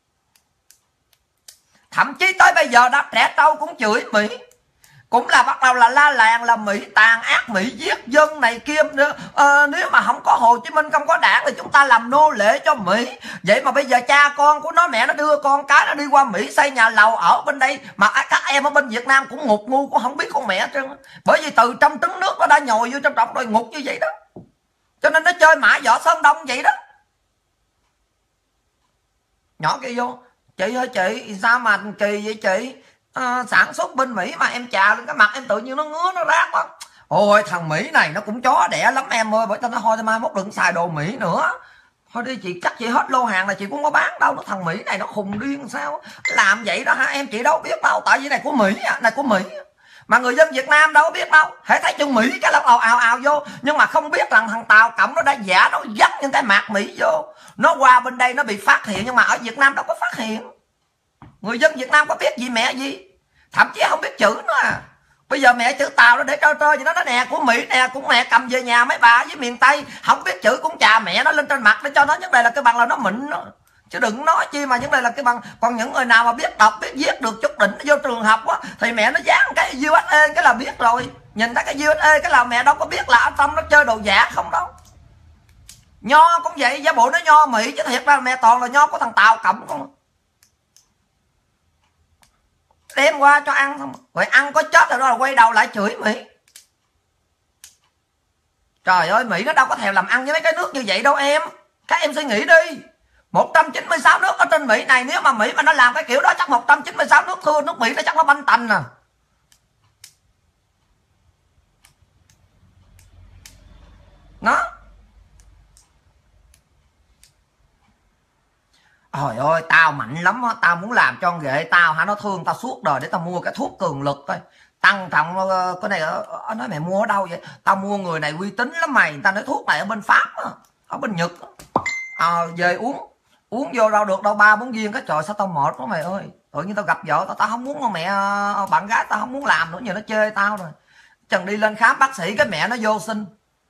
Thậm chí tới bây giờ đã trẻ trâu cũng chửi Mỹ, cũng là bắt đầu là la làng là Mỹ tàn ác, Mỹ giết dân này kia nữa. Nếu mà không có Hồ Chí Minh, không có đảng thì chúng ta làm nô lệ cho Mỹ. Vậy mà bây giờ cha con của nó, mẹ nó đưa con cái nó đi qua Mỹ xây nhà lầu ở bên đây, mà các em ở bên Việt Nam cũng ngục ngu, cũng không biết con mẹ trơn. Bởi vì từ trong trứng nước nó đã nhồi vô trong rồi ngục như vậy đó. Cho nên nó chơi mã võ Sơn Đông vậy đó. Nhỏ kia vô, chị ơi chị, sao mà kỳ vậy chị? Sản xuất bên Mỹ mà em chà lên cái mặt em tự nhiên nó ngứa nó rát lắm. Ôi thằng Mỹ này nó cũng chó đẻ lắm em ơi. Bởi tao nói thôi mai mốt đừng xài đồ Mỹ nữa. Thôi đi chị, cắt chị hết lô hàng là chị cũng có bán đâu. Nó thằng Mỹ này nó khùng điên sao làm vậy đó hả em? Chị đâu biết đâu, tại vì này của Mỹ, này của Mỹ mà người dân Việt Nam đâu biết đâu. Hãy thấy chừng Mỹ cái là ào vô, nhưng mà không biết rằng thằng Tàu Cộng nó đã giả, nó dắt những cái mặt Mỹ vô, nó qua bên đây nó bị phát hiện, nhưng mà ở Việt Nam đâu có phát hiện. Người dân Việt Nam có biết gì mẹ gì, thậm chí không biết chữ nữa à. Bây giờ mẹ chữ Tàu nó để trơ trơ gì đó, nó nè của Mỹ nè, cũng mẹ cầm về nhà mấy bà với miền Tây không biết chữ cũng chà mẹ nó lên trên mặt để cho nó, vấn đề là cái bằng là nó mịn đó. Chứ đừng nói chi mà vấn đề là cái bằng. Còn những người nào mà biết đọc biết viết được chút đỉnh vô trường học á thì mẹ nó dán cái USA cái là biết rồi. Nhìn thấy cái USA cái là mẹ đâu có biết là ở trong nó chơi đồ giả không đâu. Nho cũng vậy, giả bộ nó nho Mỹ chứ thiệt ra mẹ toàn là nho của thằng Tàu Cộng không. Đem qua cho ăn không, rồi ăn có chết rồi đó là quay đầu lại chửi Mỹ. Trời ơi, Mỹ nó đâu có thèm làm ăn với mấy cái nước như vậy đâu em. Các em suy nghĩ đi, 196 nước ở trên Mỹ này, nếu mà Mỹ mà nó làm cái kiểu đó chắc 196 nước thưa nước Mỹ nó chắc nó banh tành à. Nó trời ơi, tao mạnh lắm á, tao muốn làm cho ghệ tao hả, nó thương tao suốt đời để tao mua cái thuốc cường lực thôi. Tăng trọng cái này nói mẹ mua ở đâu vậy? Tao mua người này uy tín lắm mày, tao nói thuốc này ở bên Pháp á, ở bên Nhật về uống vô đâu được đâu 3-4 viên cái trời sao tao mệt quá mày ơi. Tự nhiên tao gặp vợ tao không muốn, con mẹ bạn gái tao không muốn làm nữa, giờ nó chê tao rồi. Chừng đi lên khám bác sĩ cái mẹ nó vô sinh.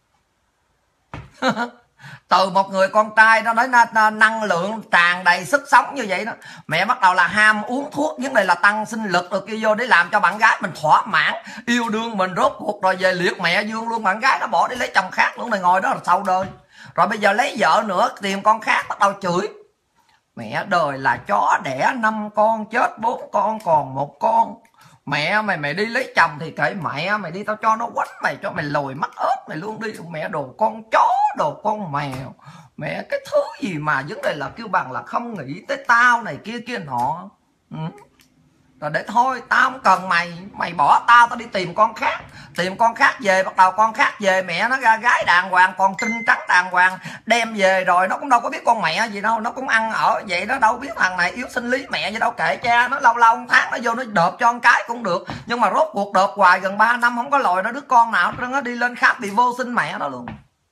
Từ một người con trai nó nói năng lượng tràn đầy sức sống như vậy đó, mẹ bắt đầu là ham uống thuốc, vấn đề là tăng sinh lực rồi kia vô để làm cho bạn gái mình thỏa mãn yêu đương mình, rốt cuộc rồi về liệt mẹ dương luôn, bạn gái nó bỏ đi lấy chồng khác luôn, này ngồi đó là sau đời. Rồi bây giờ lấy vợ nữa tìm con khác, bắt đầu chửi mẹ đời là chó đẻ 5 con chết 4 con còn 1 con. Mẹ mày đi lấy chồng thì kệ mẹ mày đi, tao cho nó quánh mày, cho mày lồi mắt ớt mày luôn đi. Mẹ đồ con chó, đồ con mèo, mẹ cái thứ gì mà vấn đề là kêu bằng là không nghĩ tới tao này kia kia nọ. Rồi để thôi tao không cần mày, mày bỏ tao đi tìm con khác. Tìm con khác về, bắt đầu con khác về mẹ nó ra gái đàng hoàng, còn trinh trắng đàng hoàng, đem về rồi nó cũng đâu có biết con mẹ gì đâu, nó cũng ăn ở vậy đó, đâu biết thằng này yếu sinh lý mẹ gì đâu, kệ cha nó, lâu lâu một tháng nó vô nó đợp cho con cái cũng được. Nhưng mà rốt cuộc đợp hoài gần 3 năm không có lòi nó đứa con nào nó đi lên khám bị vô sinh mẹ đó luôn.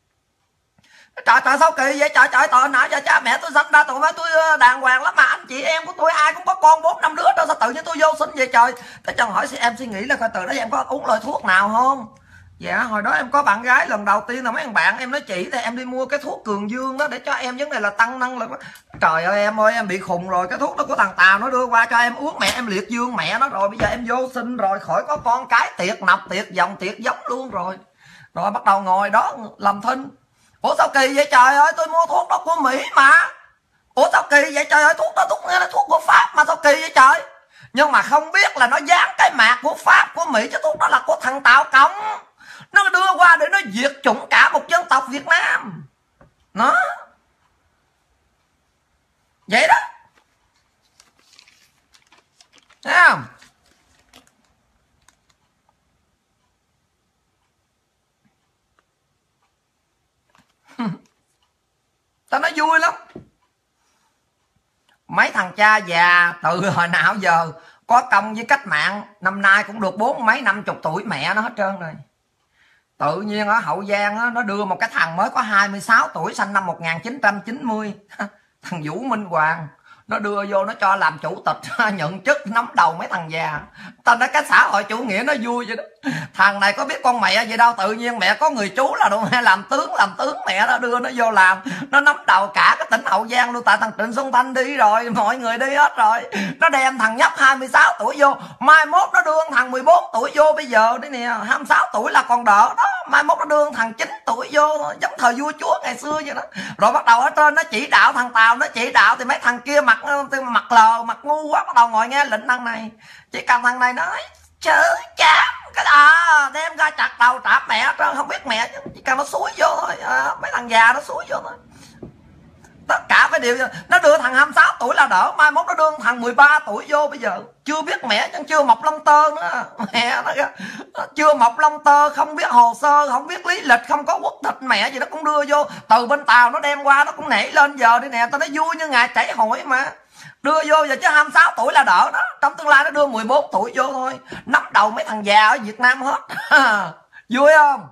Trời trời sao kỳ vậy trời, trời tội nãy giờ cha mẹ tôi sinh ra tụi mấy tôi đàng hoàng lắm, mà anh chị em của tôi ai cũng có con 4-5 đứa đâu, sao tự nhiên tôi vô sinh vậy trời. Tại cho hỏi em suy nghĩ là coi từ đó em có uống loại thuốc nào không. Dạ hồi đó em có bạn gái lần đầu tiên là mấy thằng bạn em nói chỉ thì em đi mua cái thuốc cường dương đó để cho em vấn đề là tăng năng lực. Trời ơi em bị khùng rồi, cái thuốc đó của thằng Tàu nó đưa qua cho em uống, mẹ em liệt dương mẹ nó rồi, bây giờ em vô sinh rồi, khỏi có con cái, tiệt nọc tiệt dòng tiệt giống luôn rồi. Rồi bắt đầu ngồi đó làm thinh. Ủa sao kỳ vậy trời ơi, tôi mua thuốc đó của Mỹ mà. Ủa sao kỳ vậy trời ơi, thuốc đó thuốc của Pháp mà sao kỳ vậy trời. Nhưng mà không biết là nó dán cái mạc của Pháp của Mỹ, chứ thuốc đó là của thằng Tàu Cộng. Nó đưa qua để nó diệt chủng cả một dân tộc Việt Nam. Nó vậy đó, thấy không? Tao nói vui lắm. Mấy thằng cha già từ hồi nào giờ có công với cách mạng, năm nay cũng được 40 mấy 50 tuổi mẹ nó hết trơn rồi. Tự nhiên ở Hậu Giang nó đưa một cái thằng mới có 26 tuổi, sinh năm 1990, thằng Vũ Minh Hoàng, nó đưa vô nó cho làm chủ tịch, nhận chức nắm đầu mấy thằng già. Tao nói cái xã hội chủ nghĩa nó vui vậy đó. Thằng này có biết con mẹ gì đâu, tự nhiên mẹ có người chú là đâu làm tướng mẹ nó đưa nó vô làm, nó nắm đầu cả cái tỉnh Hậu Giang luôn. Tại thằng Trịnh Xuân Thanh đi rồi, mọi người đi hết rồi, nó đem thằng nhóc 26 tuổi vô, mai mốt nó đưa thằng 14 tuổi vô. Bây giờ đấy nè, 26 tuổi là còn đỡ đó, mai mốt nó đưa thằng 9 tuổi vô, giống thời vua chúa ngày xưa vậy đó. Rồi bắt đầu ở trên nó chỉ đạo, thằng Tàu nó chỉ đạo thì mấy thằng kia mặt lờ mặt ngu quá, bắt đầu ngồi nghe lệnh thằng này. Chỉ cần thằng này nói chớ chám cái đó đem ra chặt đầu trạp mẹ hết trơn, không biết mẹ chứ chỉ cần nó xúi vô thôi. Mấy thằng già nó xúi vô thôi, tất cả cái điều nó đưa thằng 26 tuổi là đỡ, mai mốt nó đưa thằng 13 tuổi vô. Bây giờ chưa biết mẹ chứ chưa mọc lông tơ nữa, mẹ nó chưa mọc lông tơ, không biết hồ sơ, không biết lý lịch, không có quốc tịch mẹ gì nó cũng đưa vô. Từ bên Tàu nó đem qua nó cũng nảy lên giờ đi nè, tao nói vui như ngày chảy hội mà, đưa vô giờ chứ 26 tuổi là đỡ đó, trong tương lai nó đưa 14 tuổi vô thôi, nắm đầu mấy thằng già ở Việt Nam hết. Vui không?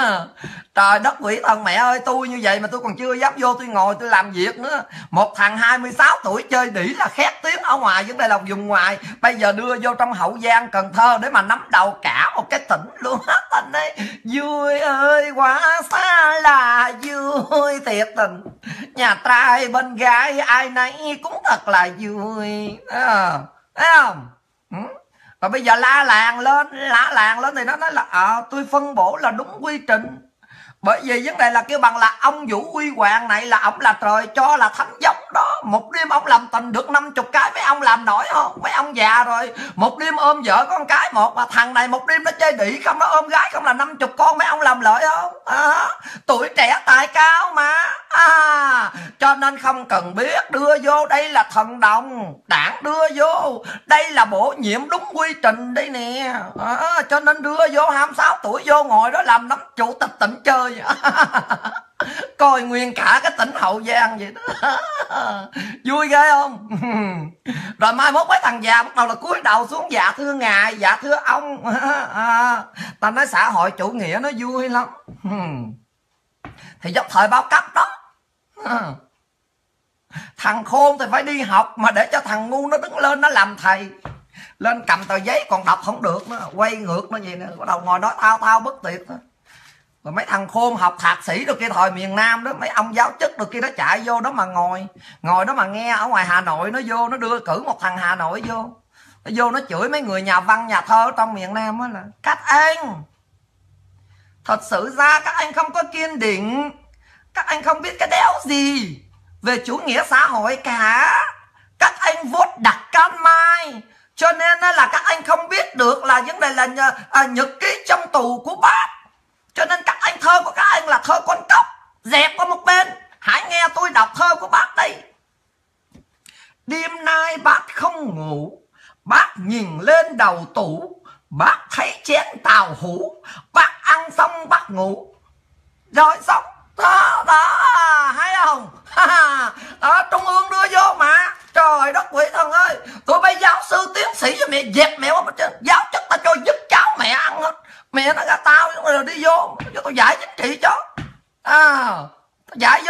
Trời đất quỷ thần mẹ ơi, tôi như vậy mà tôi còn chưa dám vô tôi ngồi tôi làm việc nữa. Một thằng 26 tuổi chơi đĩ là khét tiếng ở ngoài, vấn đây là vùng ngoài, bây giờ đưa vô trong Hậu Giang Cần Thơ để mà nắm đầu cả một cái tỉnh luôn á. Tình ấy vui ơi quá xa là vui thiệt tình, nhà trai bên gái ai nấy cũng thật là vui, thấy không? Và bây giờ la làng lên thì nó nói là tôi phân bổ là đúng quy trình. Bởi vì vấn đề là kêu bằng là ông Vũ Huy Hoàng này là ông là trời cho là thánh giống đó. Một đêm ông làm tình được 50 cái, mấy ông làm nổi không? Mấy ông già rồi, một đêm ôm vợ con cái một, mà thằng này một đêm nó chơi đĩ không, nó ôm gái không là 50 con, mấy ông làm lợi không? Tuổi trẻ tài cao mà. Cho nên không cần biết, đưa vô đây là thần đồng, đảng đưa vô đây là bổ nhiệm đúng quy trình đây nè. Cho nên đưa vô 26 tuổi vô ngồi đó làm nắm chủ tịch tỉnh chơi. Coi nguyên cả cái tỉnh Hậu Giang vậy đó. Vui ghê không? Rồi mai mốt mấy thằng già bắt đầu là cúi đầu xuống dạ thưa ngài, dạ thưa ông. Ta nói xã hội chủ nghĩa nó vui lắm. Thì giống thời bao cấp đó. Thằng khôn thì phải đi học, mà để cho thằng ngu nó đứng lên nó làm thầy, lên cầm tờ giấy còn đọc không được nữa, quay ngược nó gì nữa, bắt đầu ngồi nói thao bất tuyệt đó. Rồi mấy thằng khôn học thạc sĩ được kia thời miền Nam đó, mấy ông giáo chức được kia đó chạy vô đó mà ngồi đó mà nghe. Ở ngoài Hà Nội nó vô nó đưa cử một thằng Hà Nội vô, nó vô nó chửi mấy người nhà văn nhà thơ trong miền Nam đó là các anh thật sự ra các anh không có kiên định, các anh không biết cái đéo gì về chủ nghĩa xã hội cả, các anh vote đặt can mai, cho nên là các anh không biết được là vấn đề là nhật ký trong tù của bác, cho nên các anh thơ của các anh là thơ con cóc, dẹp qua một bên, hãy nghe tôi đọc thơ của bác đây. Đêm nay bác không ngủ, bác nhìn lên đầu tủ, bác thấy chén tàu hũ, bác ăn xong bác ngủ rồi xong đó, thấy không? Trung ương đưa vô mà, trời đất quỷ thần ơi, tụi bay giáo sư tiến sĩ cho mẹ dẹp mẹ qua trên, giáo chức ta cho dứt cháo mẹ ăn hết, mẹ nó ra tao rồi đi vô cho tôi giải chính trị cho, giải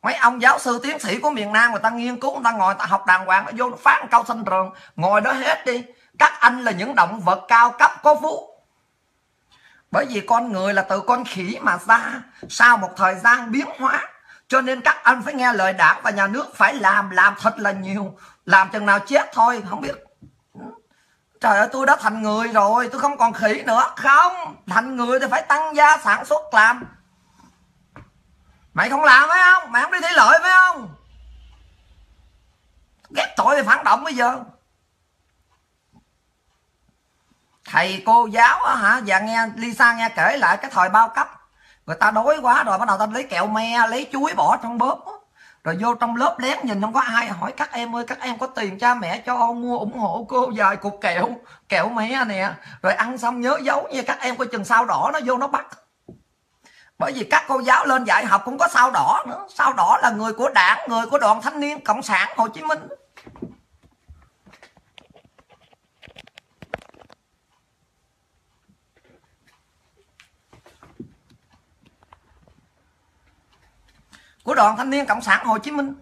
Mấy ông giáo sư tiến sĩ của miền Nam người ta nghiên cứu, người ta ngồi người ta học đàng hoàng, nó vô nó phán câu sanh trường, ngồi đó hết đi. Các anh là những động vật cao cấp có phú. Bởi vì con người là từ con khỉ mà ra, sau một thời gian biến hóa, cho nên các anh phải nghe lời đảng và nhà nước, phải làm thật là nhiều, làm chừng nào chết thôi không biết. Trời ơi, tôi đã thành người rồi, tôi không còn khỉ nữa. Không, thành người thì phải tăng gia sản xuất làm. Mày không làm phải không? Mày không đi thủy lợi phải không? Ghét tội thì phản động bây giờ. Thầy cô giáo á hả, và nghe Lisa nghe kể lại cái thời bao cấp, người ta đói quá rồi bắt đầu ta lấy kẹo me, lấy chuối bỏ trong bóp, rồi vô trong lớp lén nhìn không có ai, hỏi các em ơi, các em có tiền cha mẹ cho mua ủng hộ cô vài cục kẹo me nè, rồi ăn xong nhớ giấu nha các em, coi chừng sao đỏ nó vô nó bắt. Bởi vì các cô giáo lên dạy học cũng có sao đỏ nữa. Sao đỏ là người của đảng, người của Đoàn Thanh niên Cộng sản Hồ Chí Minh. Của Đoàn Thanh niên Cộng sản Hồ Chí Minh.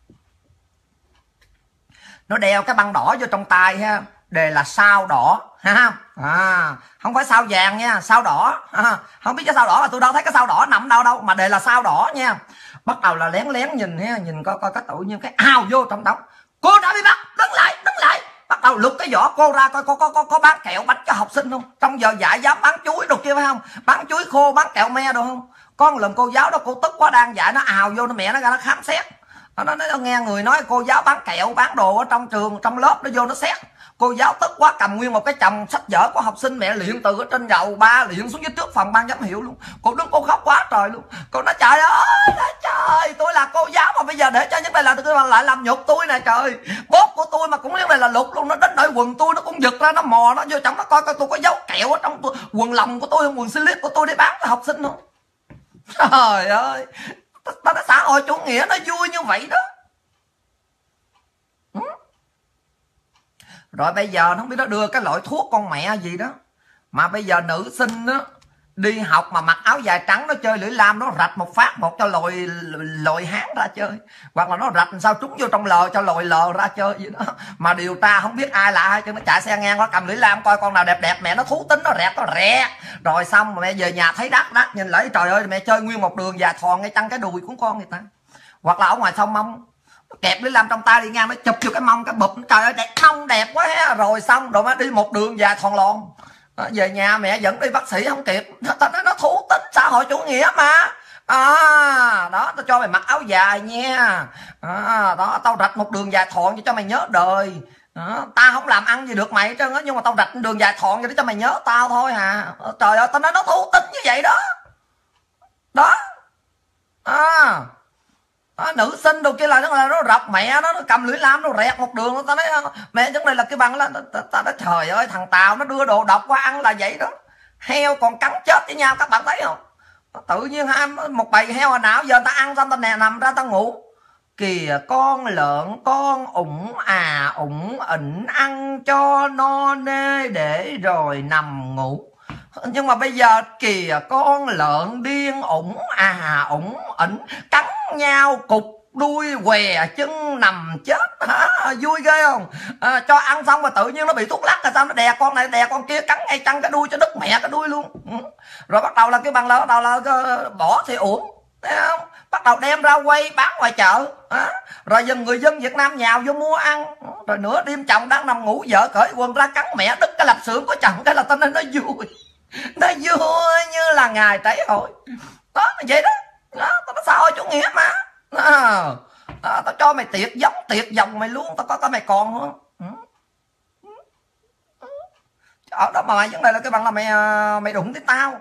Nó đeo cái băng đỏ vô trong tay ha, đề là sao đỏ ha. Không phải sao vàng nha, sao đỏ. Không biết cái sao đỏ là tôi đâu thấy cái sao đỏ nằm đâu mà đề là sao đỏ nha. Bắt đầu là lén lén nhìn ha, nhìn coi cái tự nhiên cái ao vô trong đó. Cô đã bị bắt, đứng lại. Bắt đầu lục cái vỏ cô ra coi có bán kẹo bánh cho học sinh không. Trong giờ dạy dám bán chuối đồ kia phải không? Bán chuối khô, bán kẹo me đồ không? Con lần cô giáo đó cô tức quá đang dạy, nó ào vô, nó mẹ nó ra nó khám xét. Nó nghe người nói cô giáo bán kẹo bán đồ ở trong trường trong lớp, nó vô nó xét. Cô giáo tức quá cầm nguyên một cái chồng sách vở của học sinh mẹ luyện từ ở trên lầu 3 luyện xuống dưới trước phòng ban giám hiệu luôn. Cô đứng cô khóc quá trời luôn. Cô nói trời ơi trời, tôi là cô giáo mà bây giờ để cho những này là tôi lại làm nhục tôi nè trời. Bốt của tôi mà cũng những này là lục luôn, nó đến nơi quần tôi nó cũng giật ra, nó mò nó vô trong nó coi tôi có dấu kẹo ở trong quần lòng của tôi, quần slip của tôi để bán cho học sinh không. Trời ơi, ta nói xã hội chủ nghĩa nó vui như vậy đó. Rồi bây giờ nó không biết nó đưa cái loại thuốc con mẹ gì đó, mà bây giờ nữ sinh đó đi học mà mặc áo dài trắng, nó chơi lưỡi lam, nó rạch một phát một cho lồi hán ra chơi, hoặc là nó rạch sao trúng vô trong lờ cho lồi lờ ra chơi gì đó. Mà điều tra không biết ai là ai, chứ nó chạy xe ngang nó cầm lưỡi lam coi con nào đẹp đẹp, mẹ nó thú tính nó rẹt. Rồi xong mà mẹ về nhà thấy đắt nhìn lấy trời ơi, mẹ chơi nguyên một đường dài thòn ngay chân cái đùi của con người ta. Hoặc là ở ngoài sông mông kẹp lưỡi lam trong tay đi ngang, nó chụp vô cái mông cái bụp, trời ơi đẹp, mông đẹp quá ha. Rồi xong rồi mới đi một đường dài thòn lòn, về nhà mẹ dẫn đi bác sĩ không kịp. Tao nói nó thủ tính xã hội chủ nghĩa mà. Đó, tao cho mày mặc áo dài nha. Đó, tao rạch một đường dài thòn cho mày nhớ đời. Tao không làm ăn gì được mày hết trơn á, nhưng mà tao rạch đường dài thòn để cho mày nhớ tao thôi hà. Trời ơi, tao nói nó thủ tính như vậy đó. Đó. Nữ sinh đồ kia là nó rập mẹ nó cầm lưỡi lam nó rẹt một đường. Tao nói mẹ vấn đề là cái bằng là tao nói trời ơi, thằng Tàu nó đưa đồ độc qua ăn là vậy đó. Heo còn cắn chết với nhau, các bạn thấy không? Tự nhiên một bầy heo hồi nào giờ ta ăn xong ta nằm ra ta ngủ. Kìa con lợn con ủng ỉnh ăn cho no nê để rồi nằm ngủ. Nhưng mà bây giờ kìa con lợn điên ủng ỉnh cắn nhau cục đuôi què chân nằm chết. Vui ghê không? Cho ăn xong mà tự nhiên nó bị thuốc lắc, là sao nó đè con này đè con kia, cắn ngay chân cái đuôi cho đứt mẹ cái đuôi luôn. Rồi bắt đầu là cái bằng là bắt đầu là bỏ thì uổng, thấy không? Bắt đầu đem ra quay bán ngoài chợ. Rồi người dân Việt Nam nhào vô mua ăn. Rồi nửa đêm chồng đang nằm ngủ, vợ cởi quần ra cắn mẹ đứt cái lạp xưởng của chồng, cái là tên nó vui. Nó vui như là ngày trải hội. Đó vậy đó. Tao nói xã hội chủ nghĩa mà. Tao cho mày tiệt dòng mày luôn, tao có mày còn không? Ở đó mà mày vấn đề là cái bằng là mày đụng tới tao.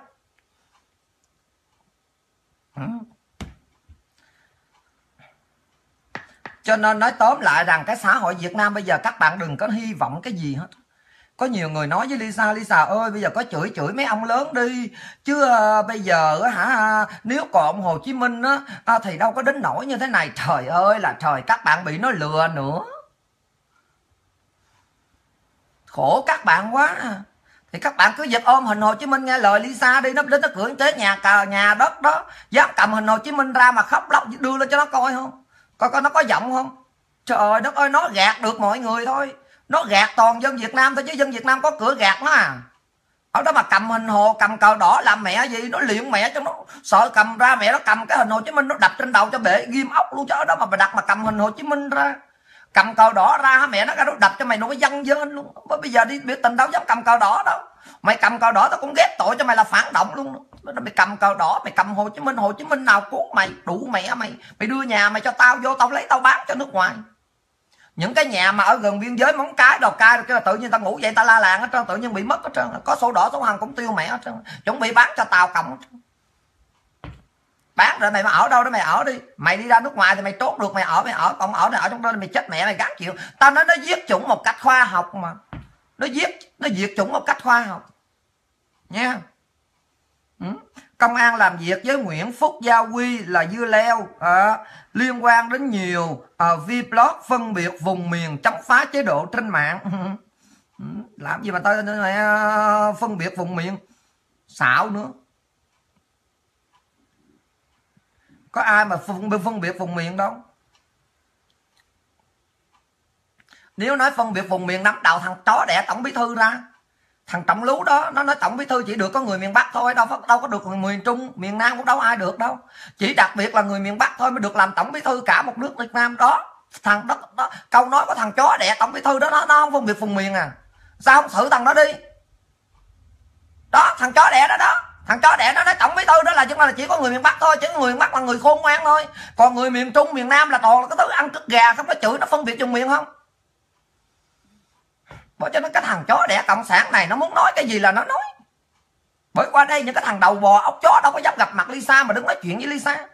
Cho nên nói tóm lại rằng cái xã hội Việt Nam bây giờ các bạn đừng có hy vọng cái gì hết. Có nhiều người nói với Lisa ơi bây giờ có chửi mấy ông lớn đi, chứ bây giờ nếu còn Hồ Chí Minh thì đâu có đến nỗi như thế này. Trời ơi là trời, các bạn bị nó lừa nữa, khổ các bạn quá. Thì các bạn cứ giật ôm hình Hồ Chí Minh nghe lời Lisa đi, nó đến nó cưỡng chế nhà đất đó, dám cầm hình Hồ Chí Minh ra mà khóc lóc đưa lên cho nó coi không? Coi nó có giọng không? Trời ơi đất ơi, nó gạt được mọi người thôi, nó gạt toàn dân Việt Nam thôi, chứ dân Việt Nam có cửa gạt nó à. Ở đó mà cầm hình Hồ, cầm cờ đỏ làm mẹ gì, nó luyện mẹ cho nó sợ cầm ra, mẹ nó cầm cái hình Hồ Chí Minh nó đập trên đầu cho bể ghim ốc luôn. Chứ ở đó mà đặt mà cầm hình Hồ Chí Minh ra, cầm cờ đỏ ra, mẹ nó đập cho mày nó có dân dân luôn. Bây giờ đi biểu tình đâu dám cầm cờ đỏ đâu, mày cầm cờ đỏ tao cũng ghét tội cho mày là phản động luôn. Mày cầm cờ đỏ, mày cầm Hồ Chí Minh nào cứu mày, đủ mẹ mày đưa nhà mày cho tao vô, tao lấy tao bán cho nước ngoài. Những cái nhà mà ở gần biên giới Móng Cái, Đầu Cai rồi, tự nhiên ta ngủ dậy ta la làng hết trơn, tự nhiên bị mất hết trơn, có sổ đỏ sổ hồng cũng tiêu mẹ hết trơn, chuẩn bị bán cho Tàu Cộng. Bán rồi mày mà ở đâu đó mày ở đi, mày đi ra nước ngoài thì mày trốn được, mày ở, còn ở trong đó mày chết mẹ mày gán chịu. Tao nói nó giết chủng một cách khoa học mà, nó diệt chủng một cách khoa học nha. Công an làm việc với Nguyễn Phúc Gia Huy là dưa leo liên quan đến nhiều vlog phân biệt vùng miền, chống phá chế độ trên mạng. Làm gì mà tao phân biệt vùng miền, xạo nữa. Có ai mà phân biệt vùng miền đâu. Nếu nói phân biệt vùng miền, nắm đầu thằng chó đẻ tổng bí thư ra, thằng Trọng Lú đó, nó nói tổng bí thư chỉ được có người miền Bắc thôi, đâu có được người miền Trung, miền Nam cũng đâu ai được đâu, chỉ đặc biệt là người miền Bắc thôi mới được làm tổng bí thư cả một nước Việt Nam đó. Thằng đó câu nói của thằng chó đẻ tổng bí thư đó, nó không phân biệt vùng miền à? Sao không thử thằng đó đi? Đó, thằng chó đẻ đó, thằng chó đẻ nó nói tổng bí thư đó là chỉ có người miền Bắc thôi, chứ người miền Bắc là người khôn ngoan thôi, còn người miền Trung miền Nam là toàn là cái thứ ăn cứt gà không, nó chửi nó phân biệt vùng miền không. Bởi cho nó cái thằng chó đẻ cộng sản này nó muốn nói cái gì là nó nói. Bởi qua đây những cái thằng đầu bò ốc chó đâu có dám gặp mặt Lisa mà đứng nói chuyện với Lisa.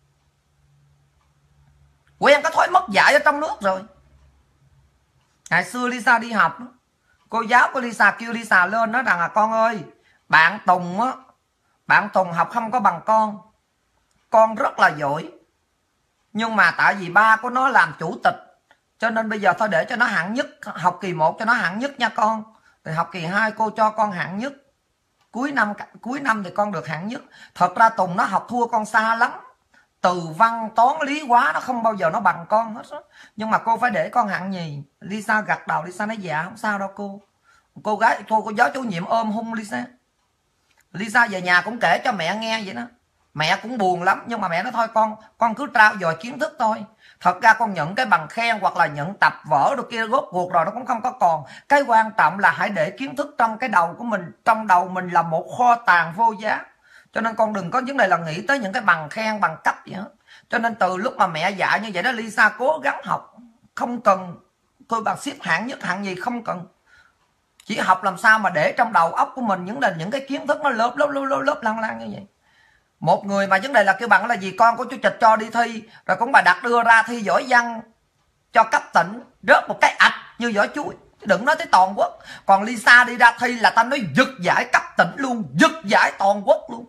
Quen có thói mất dạy ở trong nước rồi. Ngày xưa Lisa đi học, cô giáo của Lisa kêu Lisa lên nói rằng là con ơi, bạn Tùng học không có bằng con rất là giỏi, nhưng mà tại vì ba của nó làm chủ tịch cho nên bây giờ thôi để cho nó hạng nhất, học kỳ 1 cho nó hạng nhất nha con, thì học kỳ 2 cô cho con hạng nhất, cuối năm thì con được hạng nhất. Thật ra Tùng nó học thua con xa lắm, từ văn toán lý hóa nó không bao giờ nó bằng con hết đó. Nhưng mà cô phải để con hạng nhì. Lisa gật đầu, Lisa nói dạ không sao đâu cô. Cô giáo chủ nhiệm ôm hung Lisa. Lisa về nhà cũng kể cho mẹ nghe vậy đó, mẹ cũng buồn lắm, nhưng mà mẹ nói thôi con cứ trao dồi kiến thức thôi. Thật ra con nhận cái bằng khen hoặc là nhận tập vở đồ kia rốt cuộc rồi nó cũng không có còn. Cái quan trọng là hãy để kiến thức trong cái đầu của mình, trong đầu mình là một kho tàng vô giá. Cho nên con đừng có vấn đề là nghĩ tới những cái bằng khen bằng cấp gì hết. Cho nên từ lúc mà mẹ dạy như vậy đó, Lisa cố gắng học, không cần tôi bằng xếp hạng nhất hạng gì, không cần, chỉ học làm sao mà để trong đầu óc của mình những cái kiến thức nó lớp lăng như vậy. Một người mà vấn đề là kêu bằng là gì, con của chủ tịch cho đi thi rồi cũng bà đặt đưa ra thi giỏi văn cho cấp tỉnh, rớt một cái ạch như vỏ chuối, đừng nói tới toàn quốc. Còn Lisa đi ra thi là ta nói giật giải cấp tỉnh luôn, giật giải toàn quốc luôn.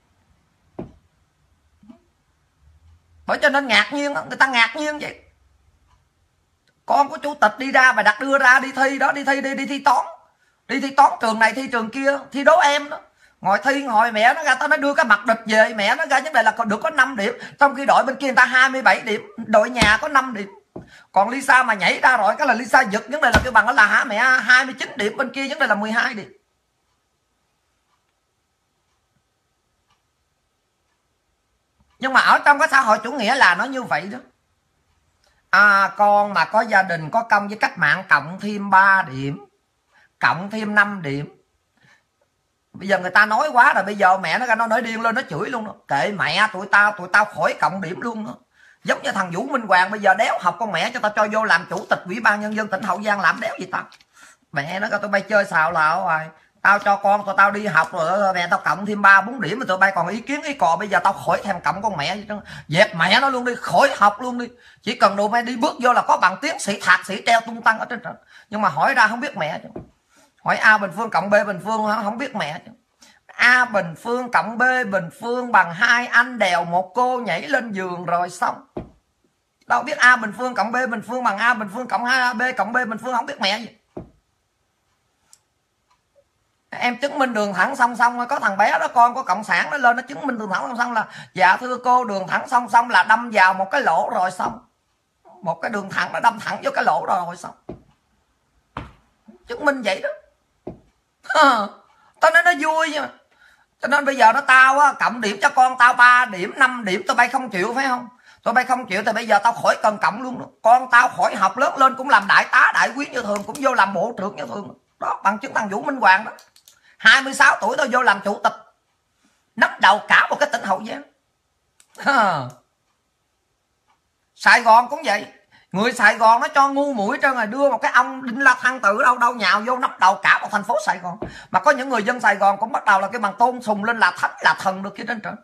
Bởi cho nên ngạc nhiên, người ta ngạc nhiên vậy. Con của chủ tịch đi ra bà đặt đưa ra đi thi đó, đi thi toán, đi thi toán trường này thi trường kia, thi đố em đó. Ngồi thi ngồi mẹ nó ra, tao nó đưa cái mặt địch về, mẹ nó ra vấn đề là còn được có 5 điểm, trong khi đội bên kia người ta 27 điểm, đội nhà có 5 điểm. Còn Lisa mà nhảy ra rồi cái là Lisa giật, vấn đề là cái bằng đó là hả mẹ 29 điểm, bên kia vấn đề là 12 điểm. Nhưng mà ở trong cái xã hội chủ nghĩa là nó như vậy đó. Con mà có gia đình có công với cách mạng cộng thêm 3 điểm, cộng thêm 5 điểm. Bây giờ người ta nói quá rồi, bây giờ mẹ nó ra nó nói điên lên, nó chửi luôn đó. Kệ mẹ tụi tao khỏi cộng điểm luôn đó. Giống như thằng Vũ Minh Hoàng bây giờ đéo học con mẹ cho tao cho vô làm chủ tịch Ủy ban Nhân dân tỉnh Hậu Giang, làm đéo gì tao. Mẹ nó ra tụi bay chơi xào lạo rồi, tao cho con tụi tao đi học rồi mẹ tao cộng thêm 3-4 điểm mà tụi bay còn ý kiến ý cò, bây giờ tao khỏi thèm cộng con mẹ. Dẹp mẹ nó luôn đi, khỏi học luôn đi. Chỉ cần đồ mày đi bước vô là có bằng tiến sĩ thạc sĩ treo tung tăng ở trên trời. Nhưng mà hỏi ra không biết mẹ chứ. Hỏi A bình phương cộng B bình phương không biết mẹ chứ. A bình phương cộng B bình phương bằng 2 anh đèo 1 cô nhảy lên giường rồi xong. Đâu biết A bình phương cộng B bình phương bằng A bình phương cộng 2AB cộng B bình phương, không biết mẹ gì. Em chứng minh đường thẳng song song, có thằng bé đó con của cộng sản nó lên nó chứng minh đường thẳng song song là dạ thưa cô đường thẳng song song là đâm vào một cái lỗ rồi xong, một cái đường thẳng nó đâm thẳng vô cái lỗ rồi xong, chứng minh vậy đó. Tao nói nó vui mà. Cho nên bây giờ nó tao á, cộng điểm cho con tao 3 điểm 5 điểm tụi bay không chịu phải không? Tụi bay không chịu thì bây giờ tao khỏi cần cộng luôn đó. Con tao khỏi học lớn lên cũng làm đại tá đại quý như thường, cũng vô làm bộ trưởng như thường đó, bằng chứng thằng Vũ Minh Hoàng đó. 26 tuổi tao vô làm chủ tịch, nắm đầu cả một cái tỉnh Hậu Giang. Sài Gòn cũng vậy, người Sài Gòn nó cho ngu mũi trơn rồi, đưa một cái ông Đinh La Thăng từ đâu đâu nhào vô nắm đầu cả một thành phố Sài Gòn. Mà có những người dân Sài Gòn cũng bắt đầu là cái bằng tôn sùng lên là thánh là thần được kia trên trời.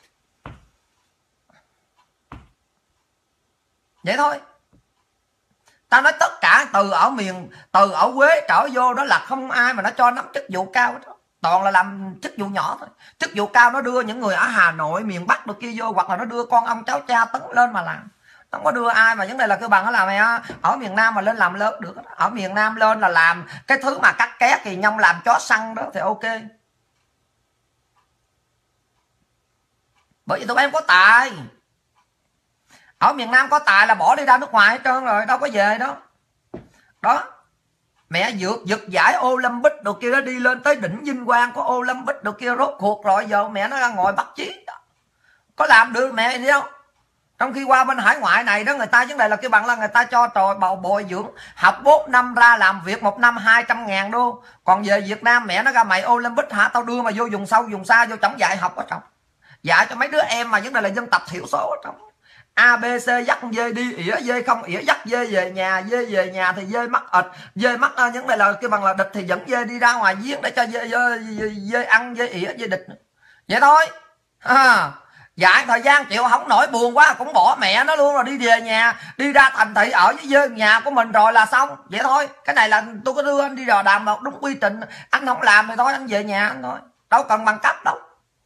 Vậy thôi. Tao nói tất cả từ ở Quế trở vô đó là không ai mà nó cho nắm chức vụ cao hết đó. Toàn là làm chức vụ nhỏ thôi. Chức vụ cao nó đưa những người ở Hà Nội miền Bắc được kia vô, hoặc là nó đưa con ông cháu cha Tấn lên mà làm. Không có đưa ai, mà vấn đề là cái bằng đó là mày ở miền Nam mà lên làm lớn được. Ở miền Nam lên là làm cái thứ mà cắt ké Kỳ Nhông làm chó săn đó thì ok. Bởi vì tụi em có tài. Ở miền Nam có tài là bỏ đi ra nước ngoài hết trơn rồi, đâu có về đó. Đó. Mẹ giật giải Olympic đồ kia đó, đi lên tới đỉnh vinh quang của Olympic đồ kia rốt cuộc rồi, giờ mẹ nó ra ngồi bắt chí. Có làm được mẹ gì đâu. Trong khi qua bên hải ngoại này đó, người ta vấn đề là cái bằng là người ta cho trò bồi dưỡng, học 4 năm ra làm việc 1 năm 200.000 đô. Còn về Việt Nam mẹ nó ra mày Olympic hả, tao đưa mà vô vùng sâu vùng xa vô trong dạy học ở trong. Dạy cho mấy đứa em mà vấn đề là dân tộc thiểu số ở trong. ABC dắt dê đi ỉa, dê không ỉa dắt dê về nhà, dê về nhà thì dê mắc ịch, dê mắc vấn đề là cái bằng là địch thì dẫn dê đi ra ngoài giếng để cho dê ăn, dê ỉa, dê địch. Vậy thôi. Dạy thời gian chịu không nổi buồn quá cũng bỏ mẹ nó luôn rồi đi về nhà, đi ra thành thị ở với dê nhà của mình rồi là xong. Vậy thôi. Cái này là tôi có đưa anh đi dò đàm một đúng quy trình, anh không làm thì thôi anh về nhà anh thôi. Đâu cần bằng cấp đâu.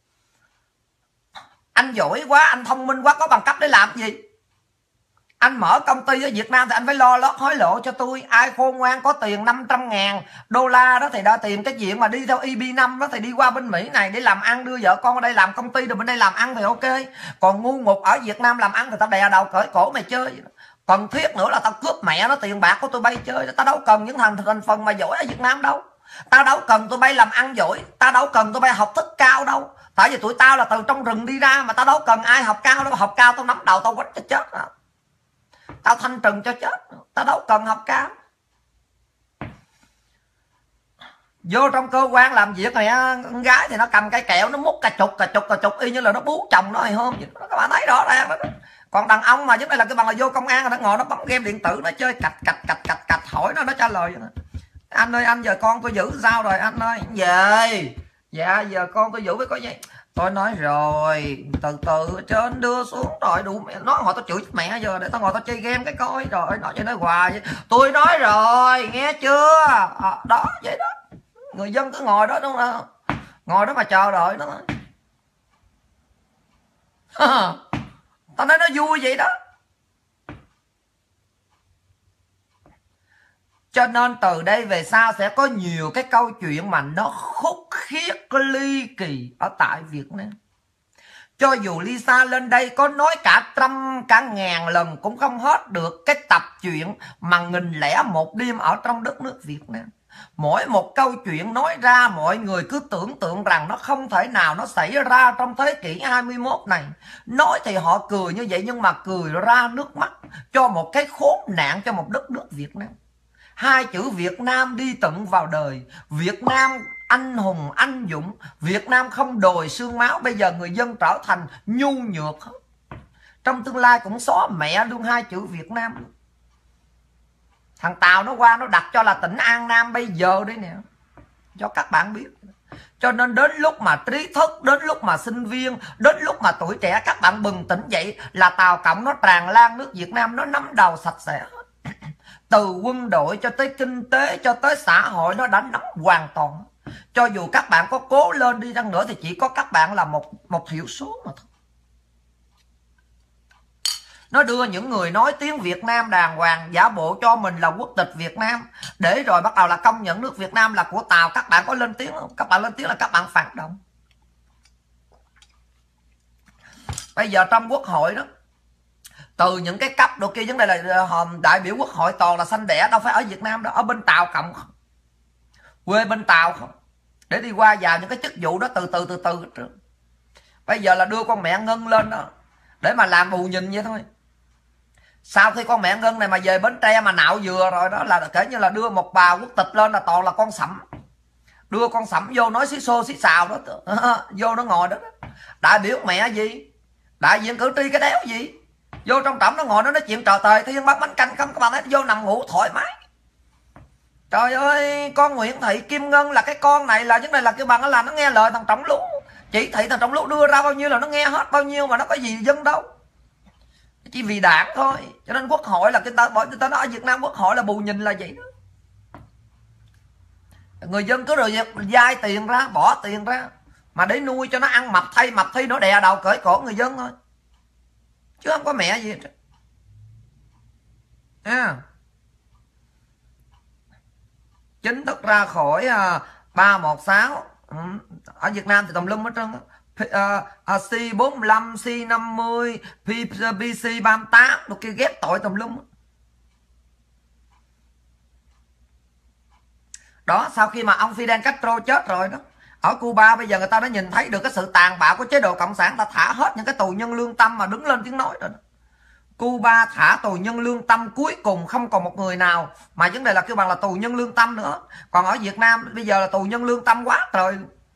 Anh giỏi quá, anh thông minh quá, có bằng cấp để làm gì? Anh mở công ty ở Việt Nam thì anh phải lo lót hối lộ cho tôi. Ai khôn ngoan có tiền 500.000 đô la đó thì đã tìm cái chuyện mà đi theo EB5 đó thì đi qua bên Mỹ này để làm ăn, đưa vợ con ở đây làm công ty rồi bên đây làm ăn thì ok. Còn ngu ngục ở Việt Nam làm ăn thì tao đè đầu cởi cổ mày chơi. Cần thiết nữa là tao cướp mẹ nó tiền bạc của tôi bay chơi. Tao đâu cần những thằng thành phần mà giỏi ở Việt Nam đâu. Tao đâu cần tụi bay làm ăn giỏi, tao đâu cần tụi bay học thức cao đâu. Tại vì tụi tao là từ trong rừng đi ra mà tao đâu cần ai học cao đâu. Học cao tao nắm đầu tao quánh cho chết à. Tao thanh trừng cho chết. Tao đâu cần học cao. Vô trong cơ quan làm việc này con gái thì nó cầm cây kẹo nó mút cà chục y như là nó bú chồng nó hay hôm vậy. Các bạn thấy rõ ràng đó. Còn đàn ông mà giống như là cái bằng là vô công an nó ngồi nó bấm game điện tử nó chơi cạch hỏi nó trả lời vậy. Anh ơi anh giờ con tôi giữ sao rồi anh ơi? Về. Dạ giờ con tôi giữ với có gì. Tôi nói rồi, từ từ trên đưa xuống rồi đủ mẹ. Nói họ tao chửi mẹ giờ để tao ngồi tao chơi game cái coi rồi nói cho nó hoài. Tôi nói rồi, nghe chưa? Đó vậy đó. Người dân cứ ngồi đó đúng không? Ngồi đó mà chờ đợi nó thôi. Tao nói nó vui vậy đó. Cho nên từ đây về sau sẽ có nhiều cái câu chuyện mà nó khúc khiết, ly kỳ ở tại Việt Nam. Cho dù Lisa lên đây có nói cả trăm, cả ngàn lần cũng không hết được cái tập chuyện mà 1001 đêm ở trong đất nước Việt Nam. Mỗi một câu chuyện nói ra mọi người cứ tưởng tượng rằng nó không thể nào nó xảy ra trong thế kỷ 21 này. Nói thì họ cười như vậy nhưng mà cười ra nước mắt cho một cái khốn nạn cho một đất nước Việt Nam. Hai chữ Việt Nam đi tận vào đời. Việt Nam anh hùng anh dũng. Việt Nam không đồi xương máu. Bây giờ người dân trở thành nhu nhược hết. Trong tương lai cũng xóa mẹ luôn hai chữ Việt Nam. Thằng Tàu nó qua nó đặt cho là tỉnh An Nam bây giờ đấy nè, cho các bạn biết. Cho nên đến lúc mà trí thức, đến lúc mà sinh viên, đến lúc mà tuổi trẻ các bạn bừng tỉnh dậy là Tàu Cộng nó tràn lan nước Việt Nam, nó nắm đầu sạch sẽ hết. Từ quân đội cho tới kinh tế cho tới xã hội nó đã nắm hoàn toàn. Cho dù các bạn có cố lên đi chăng nữa thì chỉ có các bạn là một thiểu số mà thôi. Nó đưa những người nói tiếng Việt Nam đàng hoàng giả bộ cho mình là quốc tịch Việt Nam, để rồi bắt đầu là công nhận nước Việt Nam là của Tàu. Các bạn có lên tiếng không? Các bạn lên tiếng là các bạn phản động. Bây giờ trong quốc hội đó, từ những cái cấp độ kia, vấn đề là đại biểu quốc hội toàn là xanh đẻ, đâu phải ở Việt Nam đâu, ở bên Tàu cộng không, quê bên Tàu không, để đi qua vào những cái chức vụ đó từ từ. Bây giờ là đưa con mẹ Ngân lên đó để mà làm bù nhìn vậy thôi. Sau khi con mẹ Ngân này mà về Bến Tre mà nạo dừa rồi đó, là kể như là đưa một bà quốc tịch lên là toàn là con Sẩm. Đưa con Sẩm vô nói xí xô xí xào đó, vô nó ngồi đó. Đại biểu mẹ gì, đại diện cử tri cái đéo gì, vô trong trọng nó ngồi đó nói chuyện trò tời thiên bắt bánh canh không. Các bạn thấy vô nằm ngủ thoải mái. Trời ơi, con Nguyễn Thị Kim Ngân là cái con này là vấn đề là cái bằng là nó nghe lời thằng Trọng Lú. Chỉ thị thằng Trọng Lú đưa ra bao nhiêu là nó nghe hết bao nhiêu, mà nó có gì dân đâu, chỉ vì đảng thôi. Cho nên quốc hội là cái ta bởi người ta nói ở Việt Nam quốc hội là bù nhìn là vậy đó. Người dân cứ rồi dai tiền ra, bỏ tiền ra mà để nuôi cho nó ăn mập thay nó đè đầu cởi cổ người dân thôi, chứ không có mẹ gì hết. Chính thức ra khỏi 316 ở Việt Nam thì tùm lum hết trơn. C45, C50, PC38 đồ kia ghép tội tùm lum đó. Sau khi mà ông Fidel Castro chết rồi đó, ở Cuba bây giờ người ta đã nhìn thấy được cái sự tàn bạo của chế độ cộng sản. Ta thả hết những cái tù nhân lương tâm mà đứng lên tiếng nói rồi đó. Cuba thả tù nhân lương tâm cuối cùng, không còn một người nào mà vấn đề là kêu bằng là tù nhân lương tâm nữa. Còn ở Việt Nam bây giờ là tù nhân lương tâm quá trời.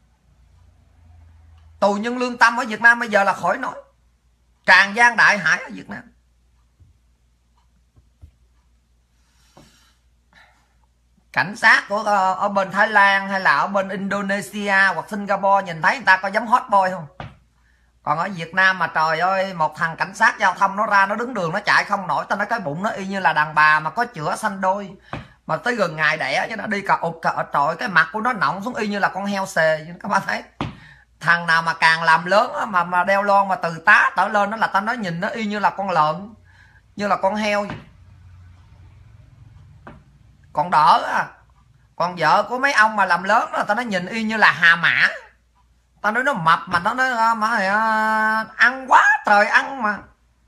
Tù nhân lương tâm ở Việt Nam bây giờ là khỏi nói, tràn gian đại hải ở Việt Nam. Cảnh sát của ở bên Thái Lan hay là ở bên Indonesia hoặc Singapore nhìn thấy người ta có dám hot boy không? Còn ở Việt Nam mà trời ơi, một thằng cảnh sát giao thông nó ra nó đứng đường nó chạy không nổi, tao nói cái bụng nó y như là đàn bà mà có chữa xanh đôi, mà tới gần ngày đẻ chứ nó đi cà ụt cà trội, cái mặt của nó nọng xuống y như là con heo xề. Các bạn thấy thằng nào mà càng làm lớn mà đeo lon mà từ tá trở lên đó là tao nói nhìn nó y như là con lợn, như là con heo. Còn đỡ à, còn vợ của mấy ông mà làm lớn đó tao nói nhìn y như là hà mã. Tao nói nó mập mà nó nói mà ăn quá trời ăn mà.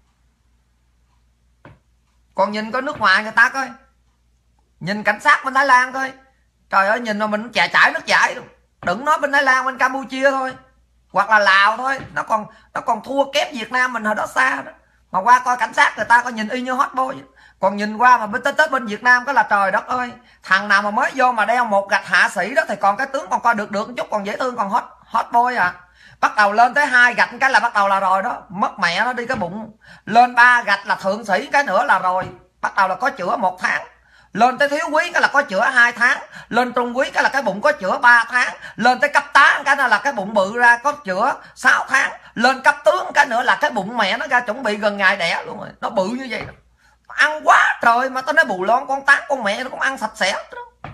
Còn nhìn có nước ngoài người ta coi, nhìn cảnh sát bên Thái Lan coi, trời ơi nhìn mà mình chảy nước chảy luôn. Đừng nói bên Thái Lan, bên Campuchia thôi hoặc là Lào thôi, nó còn thua kém Việt Nam mình hồi đó xa đó. Mà qua coi cảnh sát người ta coi nhìn y như hot boy. Còn nhìn qua mà bên tới bên Việt Nam cái là trời đất ơi, thằng nào mà mới vô mà đeo một gạch hạ sĩ đó thì còn cái tướng còn coi được một chút, còn dễ thương, còn hot boy à. Bắt đầu lên tới 2 gạch cái là bắt đầu là rồi đó, mất mẹ nó đi cái bụng. Lên 3 gạch là thượng sĩ cái nữa là rồi, bắt đầu là có chữa 1 tháng. Lên tới thiếu quý cái là có chữa 2 tháng. Lên trung quý cái là cái bụng có chữa 3 tháng. Lên tới cấp tá cái là cái bụng bự ra có chữa 6 tháng. Lên cấp tướng cái nữa là cái bụng mẹ nó ra chuẩn bị gần ngày đẻ luôn rồi. Nó bự như vậy đó. Ăn quá trời mà tao nói bù lon con tán con mẹ nó cũng ăn sạch sẽ đó.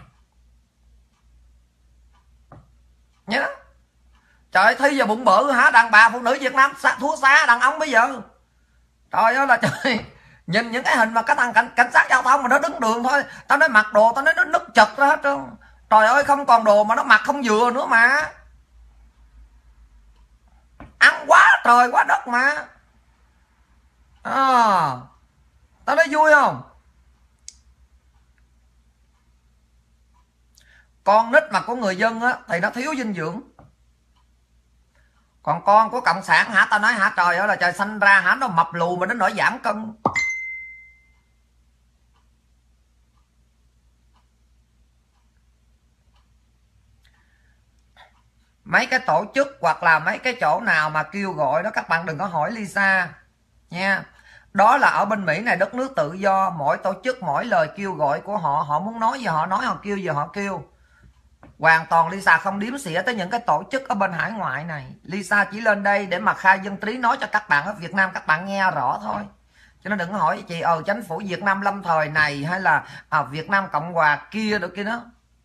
Nhớ trời ơi, thi giờ bụng bự hả? Đàn bà phụ nữ Việt Nam thua xa đàn ông bây giờ. Trời ơi là trời. Nhìn những cái hình mà cái thằng cảnh sát giao thông mà nó đứng đường thôi, tao nói mặc đồ tao nói nó nứt chật ra hết trơn. Trời ơi không còn đồ mà nó mặc không vừa nữa mà. Ăn quá trời quá đất mà. Tao nói vui không? Con nít mà của người dân á thì nó thiếu dinh dưỡng. Còn con của cộng sản hả, tao nói hả, trời ơi là trời, sanh ra hả nó mập lù mà nó nổi giảm cân. Mấy cái tổ chức hoặc là mấy cái chỗ nào mà kêu gọi đó các bạn đừng có hỏi Lisa nha. Đó là ở bên Mỹ này đất nước tự do, mỗi tổ chức mỗi lời kêu gọi của họ, họ muốn nói gì họ nói, họ kêu gì họ kêu. Hoàn toàn Lisa không điếm xỉa tới những cái tổ chức ở bên hải ngoại này. Lisa chỉ lên đây để mà khai dân trí, nói cho các bạn ở Việt Nam các bạn nghe rõ thôi. Cho nên đừng có hỏi chị chính phủ Việt Nam lâm thời này hay là Việt Nam Cộng Hòa kia được kia đó.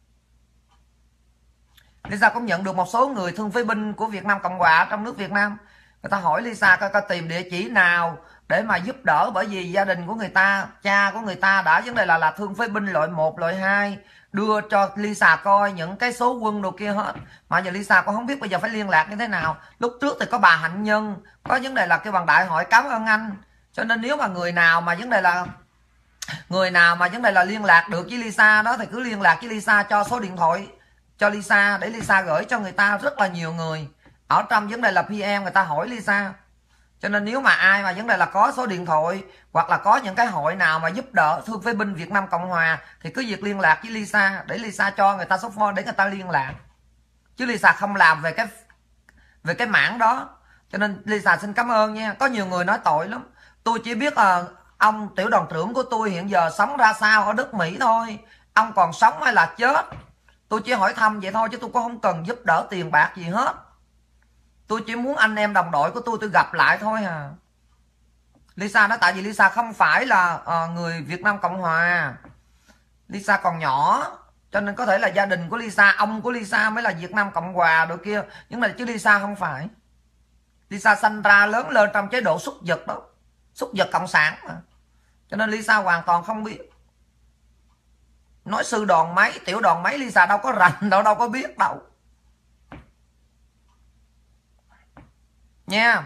Lisa cũng nhận được một số người thương phế binh của Việt Nam Cộng Hòa trong nước Việt Nam. Người ta hỏi Lisa coi tìm địa chỉ nào để mà giúp đỡ, bởi vì gia đình của người ta, cha của người ta đã vấn đề là thương phế binh loại 1, loại 2, đưa cho Lisa coi những cái số quân đồ kia hết. Mà giờ Lisa cũng không biết bây giờ phải liên lạc như thế nào. Lúc trước thì có bà Hạnh Nhân, có vấn đề là kêu bằng đại hội cảm ơn anh. Cho nên nếu mà người nào mà vấn đề là liên lạc được với Lisa đó thì cứ liên lạc với Lisa, cho số điện thoại cho Lisa để Lisa gửi cho người ta. Rất là nhiều người ở trong vấn đề là PM người ta hỏi Lisa. Cho nên nếu mà ai mà vấn đề là có số điện thoại hoặc là có những cái hội nào mà giúp đỡ thương phế binh Việt Nam Cộng Hòa thì cứ việc liên lạc với Lisa để Lisa cho người ta số phone để người ta liên lạc. Chứ Lisa không làm về cái mảng đó. Cho nên Lisa xin cảm ơn nha. Có nhiều người nói tội lắm. Tôi chỉ biết ông tiểu đoàn trưởng của tôi hiện giờ sống ra sao ở đất Mỹ thôi. Ông còn sống hay là chết, tôi chỉ hỏi thăm vậy thôi, chứ tôi cũng không cần giúp đỡ tiền bạc gì hết. Tôi chỉ muốn anh em đồng đội của tôi gặp lại thôi à. Lisa nói tại vì Lisa không phải là người Việt Nam Cộng Hòa. Lisa còn nhỏ, cho nên có thể là gia đình của Lisa, ông của Lisa mới là Việt Nam Cộng Hòa rồi kia. Nhưng mà chứ Lisa không phải. Lisa sanh ra lớn lên trong chế độ súc vật đó, súc vật cộng sản mà. Cho nên Lisa hoàn toàn không biết. Nói sư đoàn mấy, tiểu đoàn mấy Lisa đâu có rành đâu có biết đâu nha.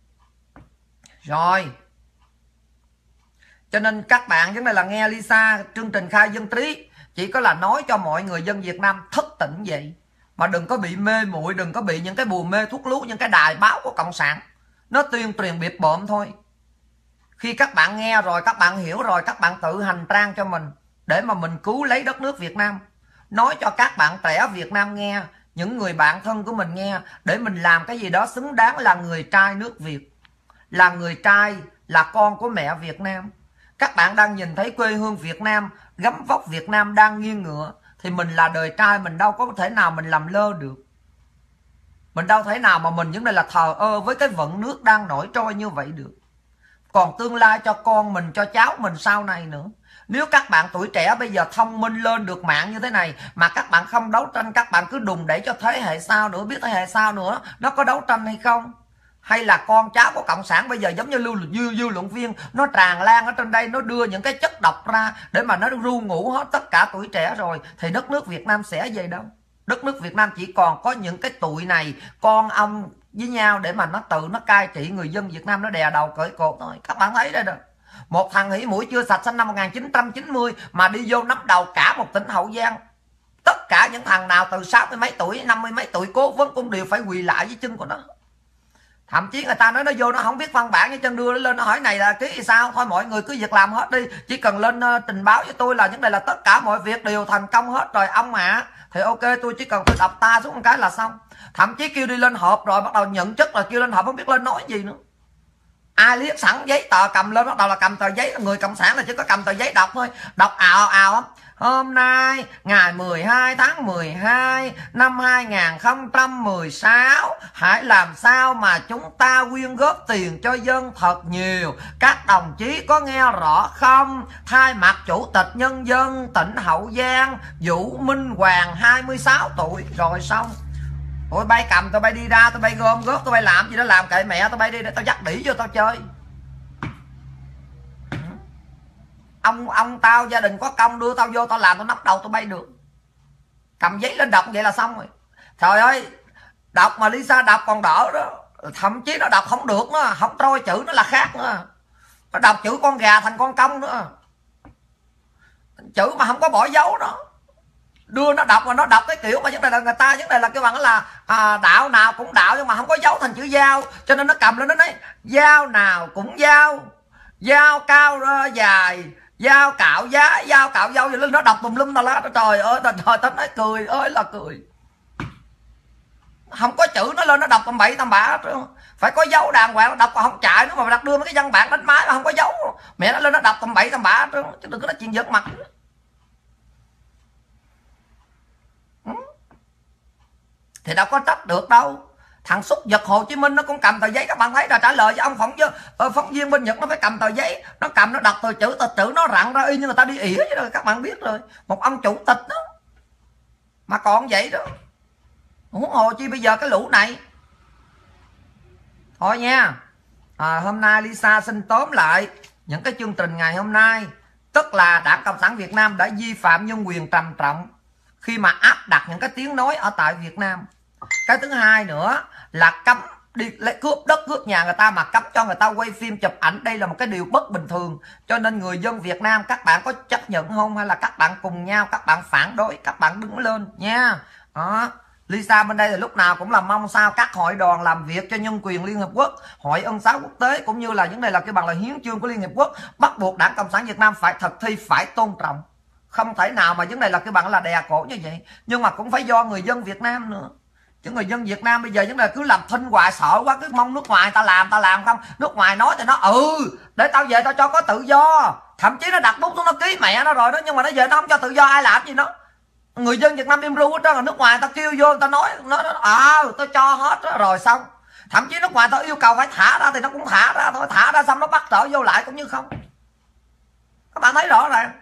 Rồi, cho nên các bạn vấn đề là nghe Lisa chương trình khai dân trí chỉ có là nói cho mọi người dân Việt Nam thức tỉnh vậy, mà đừng có bị mê muội, đừng có bị những cái bùa mê thuốc lú, những cái đài báo của cộng sản nó tuyên truyền bịp bợm thôi. Khi các bạn nghe rồi, các bạn hiểu rồi, các bạn tự hành trang cho mình để mà mình cứu lấy đất nước Việt Nam. Nói cho các bạn trẻ Việt Nam nghe, những người bạn thân của mình nghe, để mình làm cái gì đó xứng đáng là người trai nước Việt, là người trai, là con của mẹ Việt Nam. Các bạn đang nhìn thấy quê hương Việt Nam, gấm vóc Việt Nam đang nghiêng ngựa, thì mình là đời trai, mình đâu có thể nào mình làm lơ được. Mình đâu thể nào mà mình những đây là thờ ơ với cái vận nước đang nổi trôi như vậy được. Còn tương lai cho con mình, cho cháu mình sau này nữa. Nếu các bạn tuổi trẻ bây giờ thông minh lên được mạng như thế này mà các bạn không đấu tranh, các bạn cứ đùng đẩy cho thế hệ sau nữa, biết thế hệ sau nữa nó có đấu tranh hay không? Hay là con cháu của cộng sản bây giờ giống như dư luận viên, nó tràn lan ở trên đây, nó đưa những cái chất độc ra để mà nó ru ngủ hết tất cả tuổi trẻ rồi, thì đất nước Việt Nam sẽ về đâu? Đất nước Việt Nam chỉ còn có những cái tụi này con ông với nhau để mà nó tự nó cai trị người dân Việt Nam, nó đè đầu cởi cột thôi. Các bạn thấy đây đó, một thằng hỉ mũi chưa sạch sinh năm 1990 mà đi vô nắm đầu cả một tỉnh Hậu Giang. Tất cả những thằng nào từ 60 mấy tuổi, 50 mấy tuổi cố vấn cũng đều phải quỳ lại với chân của nó. Thậm chí người ta nói nó vô nó không biết văn bản, với chân đưa nó lên nó hỏi này là ký sao, thôi mọi người cứ việc làm hết đi, chỉ cần lên trình báo với tôi là những này là tất cả mọi việc đều thành công hết rồi ông ạ. Thì ok, tôi chỉ cần tôi đọc ta xuống một cái là xong. Thậm chí kêu đi lên họp rồi bắt đầu nhận chức là kêu lên họp không biết lên nói gì nữa. Ai liếc sẵn giấy tờ cầm lên bắt đầu là cầm tờ giấy, người cộng sản là chỉ có cầm tờ giấy đọc thôi, đọc ào ào lắm. Hôm nay ngày 12 tháng 12 năm 2016, hãy làm sao mà chúng ta quyên góp tiền cho dân thật nhiều. Các đồng chí có nghe rõ không? Thay mặt Chủ tịch Nhân dân tỉnh Hậu Giang Vũ Minh Hoàng 26 tuổi. Rồi xong. Tụi bay cầm, tụi bay đi ra, tụi bay gom góp, tụi bay làm gì đó làm, kệ mẹ tụi bay đi để tao dắt đỉ vô tao chơi. Ông tao gia đình có công đưa tao vô, tao làm, tao nắp đầu tụi bay được. Cầm giấy lên đọc vậy là xong rồi. Trời ơi, đọc mà Lisa đọc còn đỡ đó. Thậm chí nó đọc không được nữa, không trôi chữ nó là khác nữa. Nó đọc chữ con gà thành con công nữa. Chữ mà không có bỏ dấu đó. Đưa nó đọc mà nó đọc cái kiểu mà vấn đề là người ta vấn đề là cái bằng là đạo nào cũng đạo nhưng mà không có dấu thành chữ dao, cho nên nó cầm lên nó nói dao nào cũng dao, dao cao dài, dao cạo giá, dao cạo dâu, vậy lên nó đọc tùm lum tà lá. Trời ơi, trời tao nói cười ơi là cười. Không có chữ nó lên nó đọc tầm bậy tầm bạ, phải có dấu đàng hoàng, nó đọc còn không chạy nữa mà đặt đưa mấy cái văn bản đánh máy mà không có dấu, mẹ nó lên nó đọc tầm bậy tầm bạ chứ đừng có nói chuyện giật mặt. Thì đâu có trách được đâu. Thằng xúc vật Hồ Chí Minh nó cũng cầm tờ giấy, các bạn thấy là trả lời cho ông phóng viên bên Nhật nó phải cầm tờ giấy, nó cầm nó đọc tờ chữ nó rặn ra y như người ta đi ỉa vậy đó, các bạn biết rồi. Một ông chủ tịch đó mà còn vậy đó, huống hồ chi bây giờ cái lũ này. Thôi nha, Hôm nay Lisa xin tóm lại những cái chương trình ngày hôm nay. Tức là Đảng Cộng sản Việt Nam đã vi phạm nhân quyền trầm trọng khi mà áp đặt những cái tiếng nói ở tại Việt Nam. Cái thứ hai nữa là cấm đi lấy cướp đất cướp nhà người ta mà cấm cho người ta quay phim chụp ảnh. Đây là một cái điều bất bình thường. Cho nên người dân Việt Nam, các bạn có chấp nhận không, hay là các bạn cùng nhau các bạn phản đối, các bạn đứng lên nha. Đó. Lisa bên đây là lúc nào cũng là mong sao các hội đoàn làm việc cho nhân quyền Liên Hợp Quốc, Hội Ân xá quốc tế, cũng như là vấn đề là cái bằng là hiến chương của Liên Hợp Quốc, bắt buộc Đảng Cộng sản Việt Nam phải thực thi, phải tôn trọng. Không thể nào mà vấn đề là cái bằng là đè cổ như vậy. Nhưng mà cũng phải do người dân Việt Nam nữa. Chứ người dân Việt Nam bây giờ vấn đề cứ làm thinh hoài, sợ quá, cứ mong nước ngoài ta làm không. Nước ngoài nói thì nó để tao về tao cho có tự do. Thậm chí nó đặt bút xuống nó ký mẹ nó rồi đó, nhưng mà nó về nó không cho tự do, ai làm gì nó. Người dân Việt Nam im ru hết trơn, là nước ngoài ta kêu vô ta nói nó tôi cho hết đó, rồi xong. Thậm chí nước ngoài ta yêu cầu phải thả ra thì nó cũng thả ra thôi, thả ra xong nó bắt trở vô lại cũng như không. Các bạn thấy rõ ràng.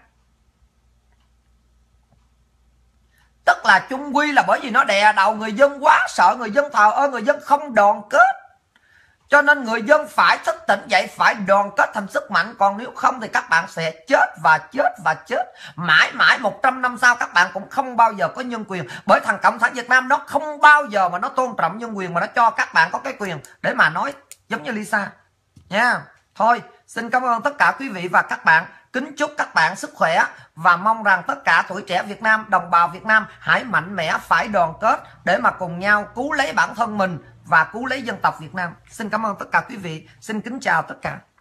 Tức là chung quy là bởi vì nó đè đầu người dân quá, sợ người dân thờ ơ, người dân không đoàn kết. Cho nên người dân phải thức tỉnh dậy, phải đoàn kết thành sức mạnh. Còn nếu không thì các bạn sẽ chết và chết và chết. Mãi mãi 100 năm sau các bạn cũng không bao giờ có nhân quyền. Bởi thằng Cộng sản Việt Nam nó không bao giờ mà nó tôn trọng nhân quyền, mà nó cho các bạn có cái quyền để mà nói giống như Lisa nha. Thôi xin cảm ơn tất cả quý vị và các bạn. Kính chúc các bạn sức khỏe và mong rằng tất cả tuổi trẻ Việt Nam, đồng bào Việt Nam hãy mạnh mẽ, phải đoàn kết để mà cùng nhau cứu lấy bản thân mình và cứu lấy dân tộc Việt Nam. Xin cảm ơn tất cả quý vị. Xin kính chào tất cả.